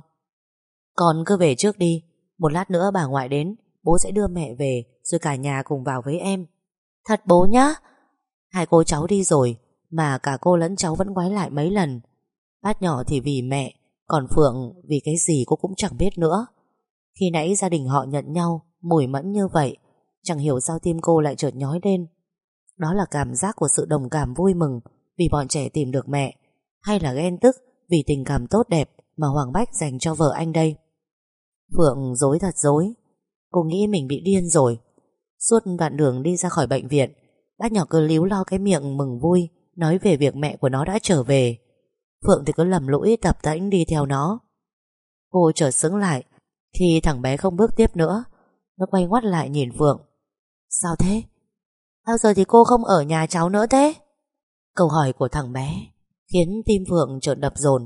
Con cứ về trước đi, một lát nữa bà ngoại đến, bố sẽ đưa mẹ về rồi cả nhà cùng vào với em. Thật bố nhá. Hai cô cháu đi rồi mà cả cô lẫn cháu vẫn quái lại mấy lần. Bát nhỏ thì vì mẹ, còn Phượng vì cái gì cô cũng chẳng biết nữa. Khi nãy gia đình họ nhận nhau mùi mẫn như vậy, chẳng hiểu sao tim cô lại chợt nhói lên. Đó là cảm giác của sự đồng cảm vui mừng vì bọn trẻ tìm được mẹ, hay là ghen tức vì tình cảm tốt đẹp mà Hoàng Bách dành cho vợ anh đây? Phượng dối thật dối. Cô nghĩ mình bị điên rồi. Suốt đoạn đường đi ra khỏi bệnh viện, Bác nhỏ cứ líu lo cái miệng mừng vui, nói về việc mẹ của nó đã trở về. Phượng thì cứ lầm lũi tập tễnh đi theo nó. Cô chợt sững lại khi thằng bé không bước tiếp nữa. Nó quay ngoắt lại nhìn Phượng. Sao thế? Bao giờ thì cô không ở nhà cháu nữa thế? Câu hỏi của thằng bé khiến tim Phượng chợt đập dồn.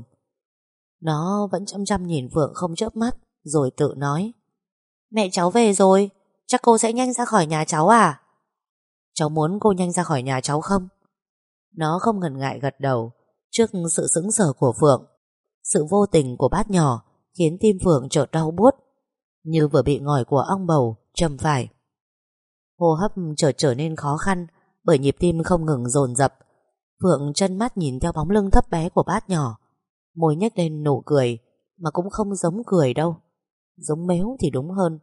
Nó vẫn chăm chăm nhìn Phượng không chớp mắt, rồi tự nói: Mẹ cháu về rồi, chắc cô sẽ nhanh ra khỏi nhà cháu à? Cháu muốn cô nhanh ra khỏi nhà cháu không? Nó không ngần ngại gật đầu trước sự sững sờ của Phượng. Sự vô tình của bát nhỏ khiến tim Phượng chợt đau buốt, như vừa bị ngòi của ong bầu châm phải. Hô hấp chợt trở nên khó khăn bởi nhịp tim không ngừng dồn dập. Phượng chân mắt nhìn theo bóng lưng thấp bé của bát nhỏ, môi nhếch lên nụ cười mà cũng không giống cười đâu, giống mếu thì đúng hơn.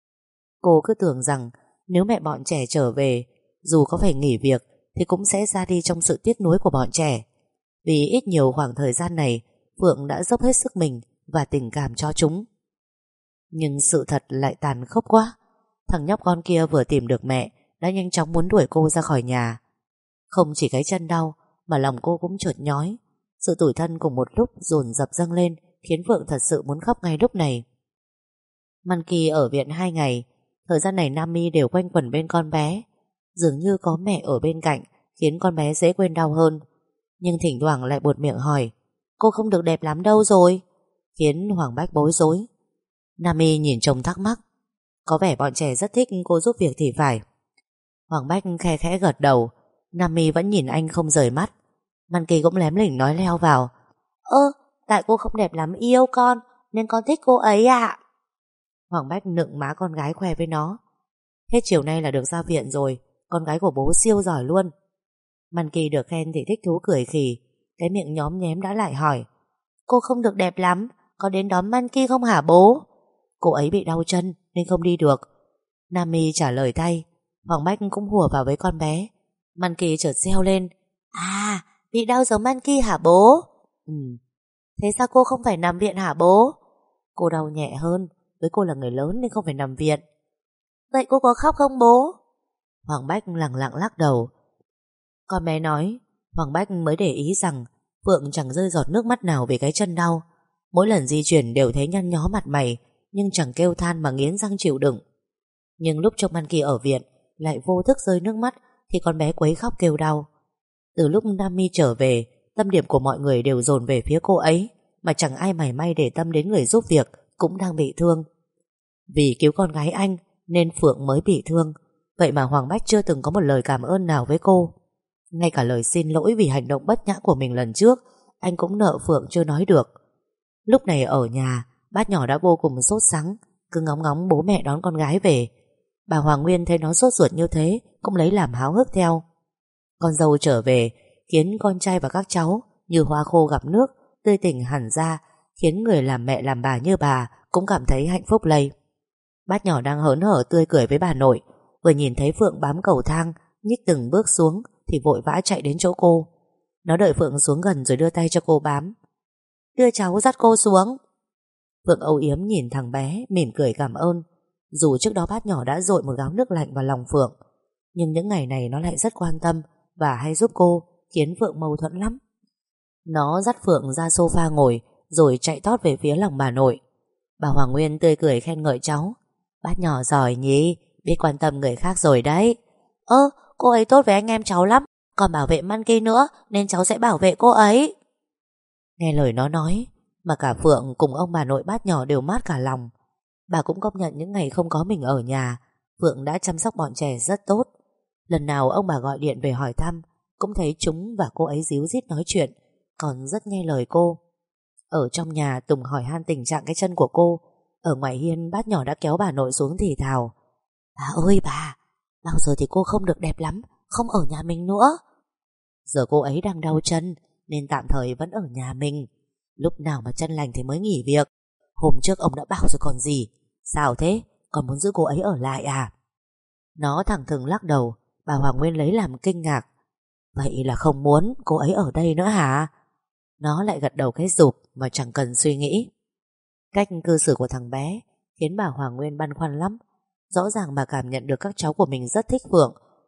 Cô cứ tưởng rằng nếu mẹ bọn trẻ trở về, dù có phải nghỉ việc thì cũng sẽ ra đi trong sự tiếc nuối của bọn trẻ. Vì ít nhiều khoảng thời gian này Phượng đã dốc hết sức mình và tình cảm cho chúng. Nhưng sự thật lại tàn khốc quá. Thằng nhóc con kia vừa tìm được mẹ đã nhanh chóng muốn đuổi cô ra khỏi nhà. Không chỉ cái chân đau mà lòng cô cũng chợt nhói. Sự tủi thân cùng một lúc dồn dập dâng lên khiến Phượng thật sự muốn khóc ngay lúc này. Monkey ở viện 2 ngày. Thời gian này Nami đều quanh quẩn bên con bé. Dường như có mẹ ở bên cạnh khiến con bé dễ quên đau hơn. Nhưng thỉnh thoảng lại buột miệng hỏi: Cô không được đẹp lắm đâu rồi? Khiến Hoàng Bách bối rối. Nami nhìn chồng thắc mắc. Có vẻ bọn trẻ rất thích cô giúp việc thì phải. Hoàng Bách khe khẽ gật đầu. Nami vẫn nhìn anh không rời mắt. Monkey cũng lém lỉnh nói leo vào: Tại cô không đẹp lắm yêu con, nên con thích cô ấy ạ. Hoàng Bách nựng má con gái khoe với nó: Hết chiều nay là được ra viện rồi, con gái của bố siêu giỏi luôn. Monkey được khen thì thích thú cười khì. Cái miệng nhóm nhém đã lại hỏi: Cô không được đẹp lắm, có đến đón Monkey không hả bố? Cô ấy bị đau chân nên không đi được. Nami trả lời thay. Hoàng Bách cũng hùa vào với con bé. Monkey chợt reo lên: À, bị đau giống Monkey hả bố? Ừ. Thế sao cô không phải nằm viện hả bố? Cô đau nhẹ hơn, với cô là người lớn nên không phải nằm viện. Vậy cô có khóc không bố? Hoàng Bách lẳng lặng lắc đầu. Con bé nói. Hoàng Bách mới để ý rằng Phượng chẳng rơi giọt nước mắt nào vì cái chân đau. Mỗi lần di chuyển đều thấy nhăn nhó mặt mày, nhưng chẳng kêu than mà nghiến răng chịu đựng. Nhưng lúc trông Monkey ở viện lại vô thức rơi nước mắt thì con bé quấy khóc kêu đau. Từ lúc Nami trở về, tâm điểm của mọi người đều dồn về phía cô ấy, mà chẳng ai mảy may để tâm đến người giúp việc cũng đang bị thương. Vì cứu con gái anh nên Phượng mới bị thương. Vậy mà Hoàng Bách chưa từng có một lời cảm ơn nào với cô. Ngay cả lời xin lỗi vì hành động bất nhã của mình lần trước anh cũng nợ Phượng chưa nói được. Lúc này ở nhà, bác nhỏ đã vô cùng sốt sắng, cứ ngóng ngóng bố mẹ đón con gái về. Bà Hoàng Nguyên thấy nó sốt ruột như thế cũng lấy làm háo hức theo. Con dâu trở về khiến con trai và các cháu như hoa khô gặp nước, tươi tỉnh hẳn ra, khiến người làm mẹ làm bà như bà cũng cảm thấy hạnh phúc lây. Bác nhỏ đang hớn hở tươi cười với bà nội, vừa nhìn thấy Phượng bám cầu thang nhích từng bước xuống thì vội vã chạy đến chỗ cô. Nó đợi Phượng xuống gần rồi đưa tay cho cô bám. Đưa cháu dắt cô xuống. Phượng âu yếm nhìn thằng bé, mỉm cười cảm ơn. Dù trước đó bác nhỏ đã dội một gáo nước lạnh vào lòng Phượng, nhưng những ngày này nó lại rất quan tâm và hay giúp cô, khiến Phượng mâu thuẫn lắm. Nó dắt Phượng ra sofa ngồi rồi chạy tót về phía lòng bà nội. Bà Hoàng Nguyên tươi cười khen ngợi cháu. Bác nhỏ giỏi nhỉ, biết quan tâm người khác rồi đấy. Cô ấy tốt với anh em cháu lắm, còn bảo vệ Monkey nữa nên cháu sẽ bảo vệ cô ấy. Nghe lời nó nói mà cả Phượng cùng ông bà nội bác nhỏ đều mát cả lòng. Bà cũng công nhận những ngày không có mình ở nhà, Phượng đã chăm sóc bọn trẻ rất tốt. Lần nào ông bà gọi điện về hỏi thăm cũng thấy chúng và cô ấy díu dít nói chuyện, còn rất nghe lời cô. Ở trong nhà Tùng hỏi han tình trạng cái chân của cô. Ở ngoài hiên bác nhỏ đã kéo bà nội xuống thì thào: Bà ơi bà, bao giờ thì cô không được đẹp lắm, không ở nhà mình nữa. Giờ cô ấy đang đau chân nên tạm thời vẫn ở nhà mình. Lúc nào mà chân lành thì mới nghỉ việc. Hôm trước ông đã bảo rồi còn gì. Sao thế, còn muốn giữ cô ấy ở lại à? Nó thẳng thừng lắc đầu. Bà Hoàng Nguyên lấy làm kinh ngạc. Vậy là không muốn cô ấy ở đây nữa hả? Nó lại gật đầu cái rụp mà chẳng cần suy nghĩ. Cách cư xử của thằng bé khiến bà Hoàng Nguyên băn khoăn lắm. Rõ ràng bà cảm nhận được các cháu của mình rất thích Phượng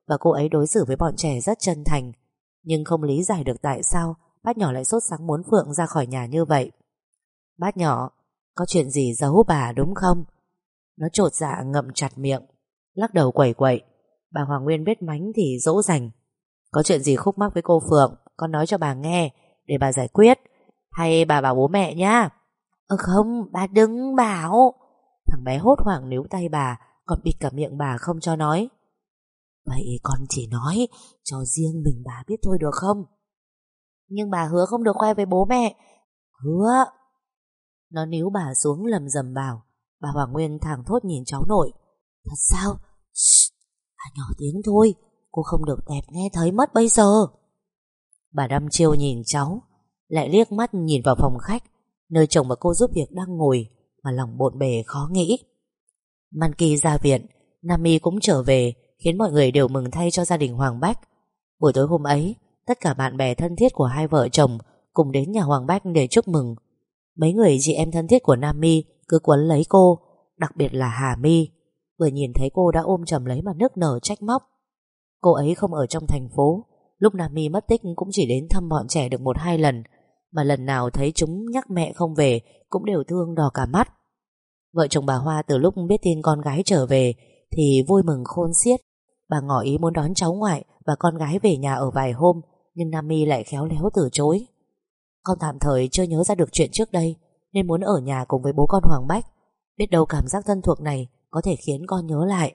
và cô ấy đối xử với bọn trẻ rất chân thành. Nhưng không lý giải được tại sao bác nhỏ lại sốt sắng muốn Phượng ra khỏi nhà như vậy. Bác nhỏ, có chuyện gì giấu bà đúng không? Nó chột dạ ngậm chặt miệng, lắc đầu quẩy quẩy. Bà Hoàng Nguyên biết mánh thì dỗ dành. Có chuyện gì khúc mắc với cô Phượng, con nói cho bà nghe để bà giải quyết, hay bà bảo bố mẹ nhá. Không, bà đừng bảo. Thằng bé hốt hoảng níu tay bà, còn bịt cả miệng bà không cho nói. Vậy con chỉ nói cho riêng mình bà biết thôi được không? Nhưng bà hứa không được khoe với bố mẹ. Hứa. Nó níu bà xuống lầm rầm bảo. Bà Hoàng Nguyên thảng thốt nhìn cháu nội. Thật sao? Shh, bà nhỏ tiếng thôi, cô không được đẹp nghe thấy mất bây giờ. Bà đăm chiêu nhìn cháu, lại liếc mắt nhìn vào phòng khách, nơi chồng và cô giúp việc đang ngồi, mà lòng bộn bề khó nghĩ. Man Ki ra viện, Nam My cũng trở về, khiến mọi người đều mừng thay cho gia đình Hoàng Bách. Buổi tối hôm ấy, tất cả bạn bè thân thiết của hai vợ chồng cùng đến nhà Hoàng Bách để chúc mừng. Mấy người chị em thân thiết của Nam My cứ quấn lấy cô, đặc biệt là Hà My. Vừa nhìn thấy cô đã ôm chầm lấy mà nức nở trách móc. Cô ấy không ở trong thành phố, lúc Nam My mất tích cũng chỉ đến thăm bọn trẻ được 1-2 lần, mà lần nào thấy chúng nhắc mẹ không về cũng đều thương đỏ cả mắt. Vợ chồng bà Hoa từ lúc biết tin con gái trở về thì vui mừng khôn xiết. Bà ngỏ ý muốn đón cháu ngoại và con gái về nhà ở vài hôm, nhưng Nam My lại khéo léo từ chối. Con tạm thời chưa nhớ ra được chuyện trước đây, nên muốn ở nhà cùng với bố con Hoàng Bách. Biết đâu cảm giác thân thuộc này có thể khiến con nhớ lại.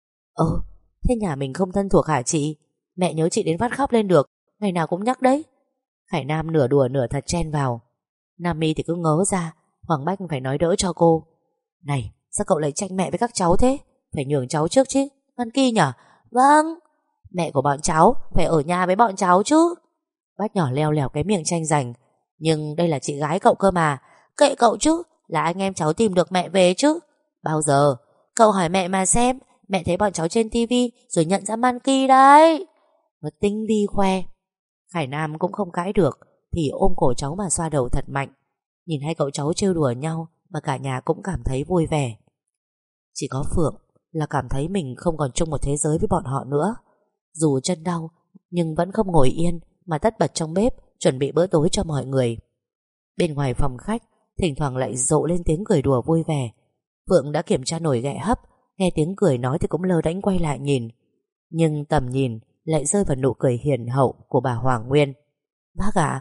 Thế nhà mình không thân thuộc hả chị? Mẹ nhớ chị đến phát khóc lên được, ngày nào cũng nhắc đấy. Khải Nam nửa đùa nửa thật chen vào. Nam My thì cứ ngớ ra, Hoàng Bách phải nói đỡ cho cô. Này, sao cậu lại tranh mẹ với các cháu thế? Phải nhường cháu trước chứ, Man Ki nhở? Vâng, mẹ của bọn cháu phải ở nhà với bọn cháu chứ. Bác nhỏ leo lèo cái miệng tranh giành. Nhưng đây là chị gái cậu cơ mà. Kệ cậu chứ, là anh em cháu tìm được mẹ về chứ. Bao giờ? Cậu hỏi mẹ mà xem. Mẹ thấy bọn cháu trên tivi rồi nhận ra Man Ki đấy. Nó tinh vi khoe. Khải Nam cũng không cãi được, thì ôm cổ cháu mà xoa đầu thật mạnh. Nhìn hai cậu cháu trêu đùa nhau mà cả nhà cũng cảm thấy vui vẻ. Chỉ có Phượng là cảm thấy mình không còn chung một thế giới với bọn họ nữa. Dù chân đau nhưng vẫn không ngồi yên, mà tất bật trong bếp chuẩn bị bữa tối cho mọi người. Bên ngoài phòng khách thỉnh thoảng lại rộ lên tiếng cười đùa vui vẻ. Phượng đã kiểm tra nồi ghẹ hấp, nghe tiếng cười nói thì cũng lơ đãng quay lại nhìn. Nhưng tầm nhìn lại rơi vào nụ cười hiền hậu của bà Hoàng Nguyên. Bác ạ?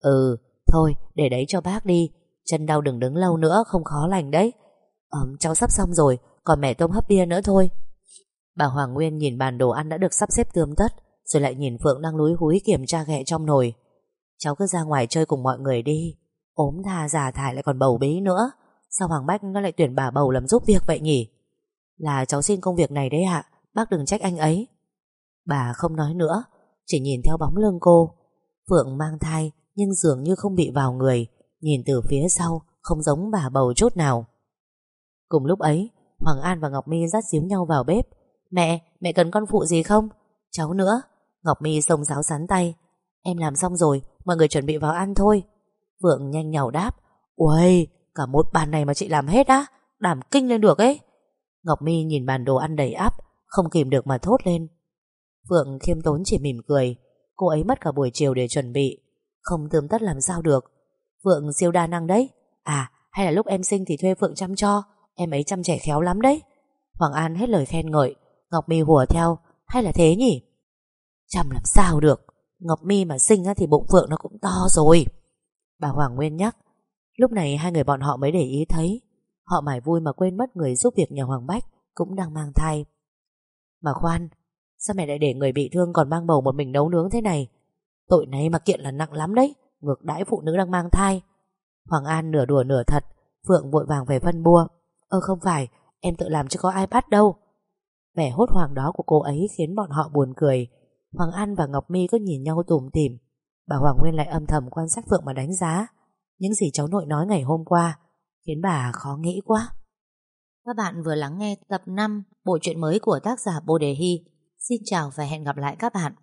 Thôi để đấy cho bác đi. Chân đau đừng đứng lâu nữa, không khó lành đấy. Cháu sắp xong rồi, còn mẹ tôm hấp bia nữa thôi. Bà Hoàng Nguyên nhìn bàn đồ ăn đã được sắp xếp tươm tất, rồi lại nhìn Phượng đang lúi húi kiểm tra ghẹ trong nồi. Cháu cứ ra ngoài chơi cùng mọi người đi. Ốm tha già thải lại còn bầu bí nữa. Sao Hoàng Bách nó lại tuyển bà bầu làm giúp việc vậy nhỉ? Là cháu xin công việc này đấy ạ, bác đừng trách anh ấy. Bà không nói nữa, chỉ nhìn theo bóng lưng cô. Phượng mang thai nhưng dường như không bị vào người, nhìn từ phía sau không giống bà bầu chút nào. Cùng lúc ấy, Hoàng An và Ngọc My dắt díu nhau vào bếp. Mẹ cần con phụ gì không? Cháu nữa. Ngọc My xông xáo sắn tay. Em làm xong rồi, mọi người chuẩn bị vào ăn thôi. Phượng nhanh nhảu đáp. Uầy, cả một bàn này mà chị làm hết á? Đảm kinh lên được ấy. Ngọc My nhìn bàn đồ ăn đầy ắp, không kìm được mà thốt lên. Phượng khiêm tốn chỉ mỉm cười. Cô ấy mất cả buổi chiều để chuẩn bị, không tươm tất làm sao được. Phượng siêu đa năng đấy. Hay là lúc em sinh thì thuê Phượng chăm cho. Em ấy chăm trẻ khéo lắm đấy. Hoàng An hết lời khen ngợi. Ngọc My hùa theo. Hay là thế nhỉ? Chăm làm sao được, Ngọc My mà sinh thì bụng Phượng nó cũng to rồi. Bà Hoàng Nguyên nhắc. Lúc này hai người bọn họ mới để ý thấy họ mải vui mà quên mất người giúp việc nhà Hoàng Bách cũng đang mang thai. Mà khoan, sao mẹ lại để người bị thương còn mang bầu một mình nấu nướng thế này? Tội này mà kiện là nặng lắm đấy, ngược đãi phụ nữ đang mang thai. Hoàng An nửa đùa nửa thật. Phượng vội vàng về phân bua. Không phải, em tự làm chứ có ai bắt đâu. Vẻ hốt hoảng đó của cô ấy khiến bọn họ buồn cười. Hoàng An và Ngọc My cứ nhìn nhau tủm tỉm. Bà Hoàng Nguyên lại âm thầm quan sát Phượng mà đánh giá. Những gì cháu nội nói ngày hôm qua khiến bà khó nghĩ quá. Các bạn vừa lắng nghe tập 5 bộ truyện mới của tác giả Bồ Đề Hy. Xin chào và hẹn gặp lại các bạn.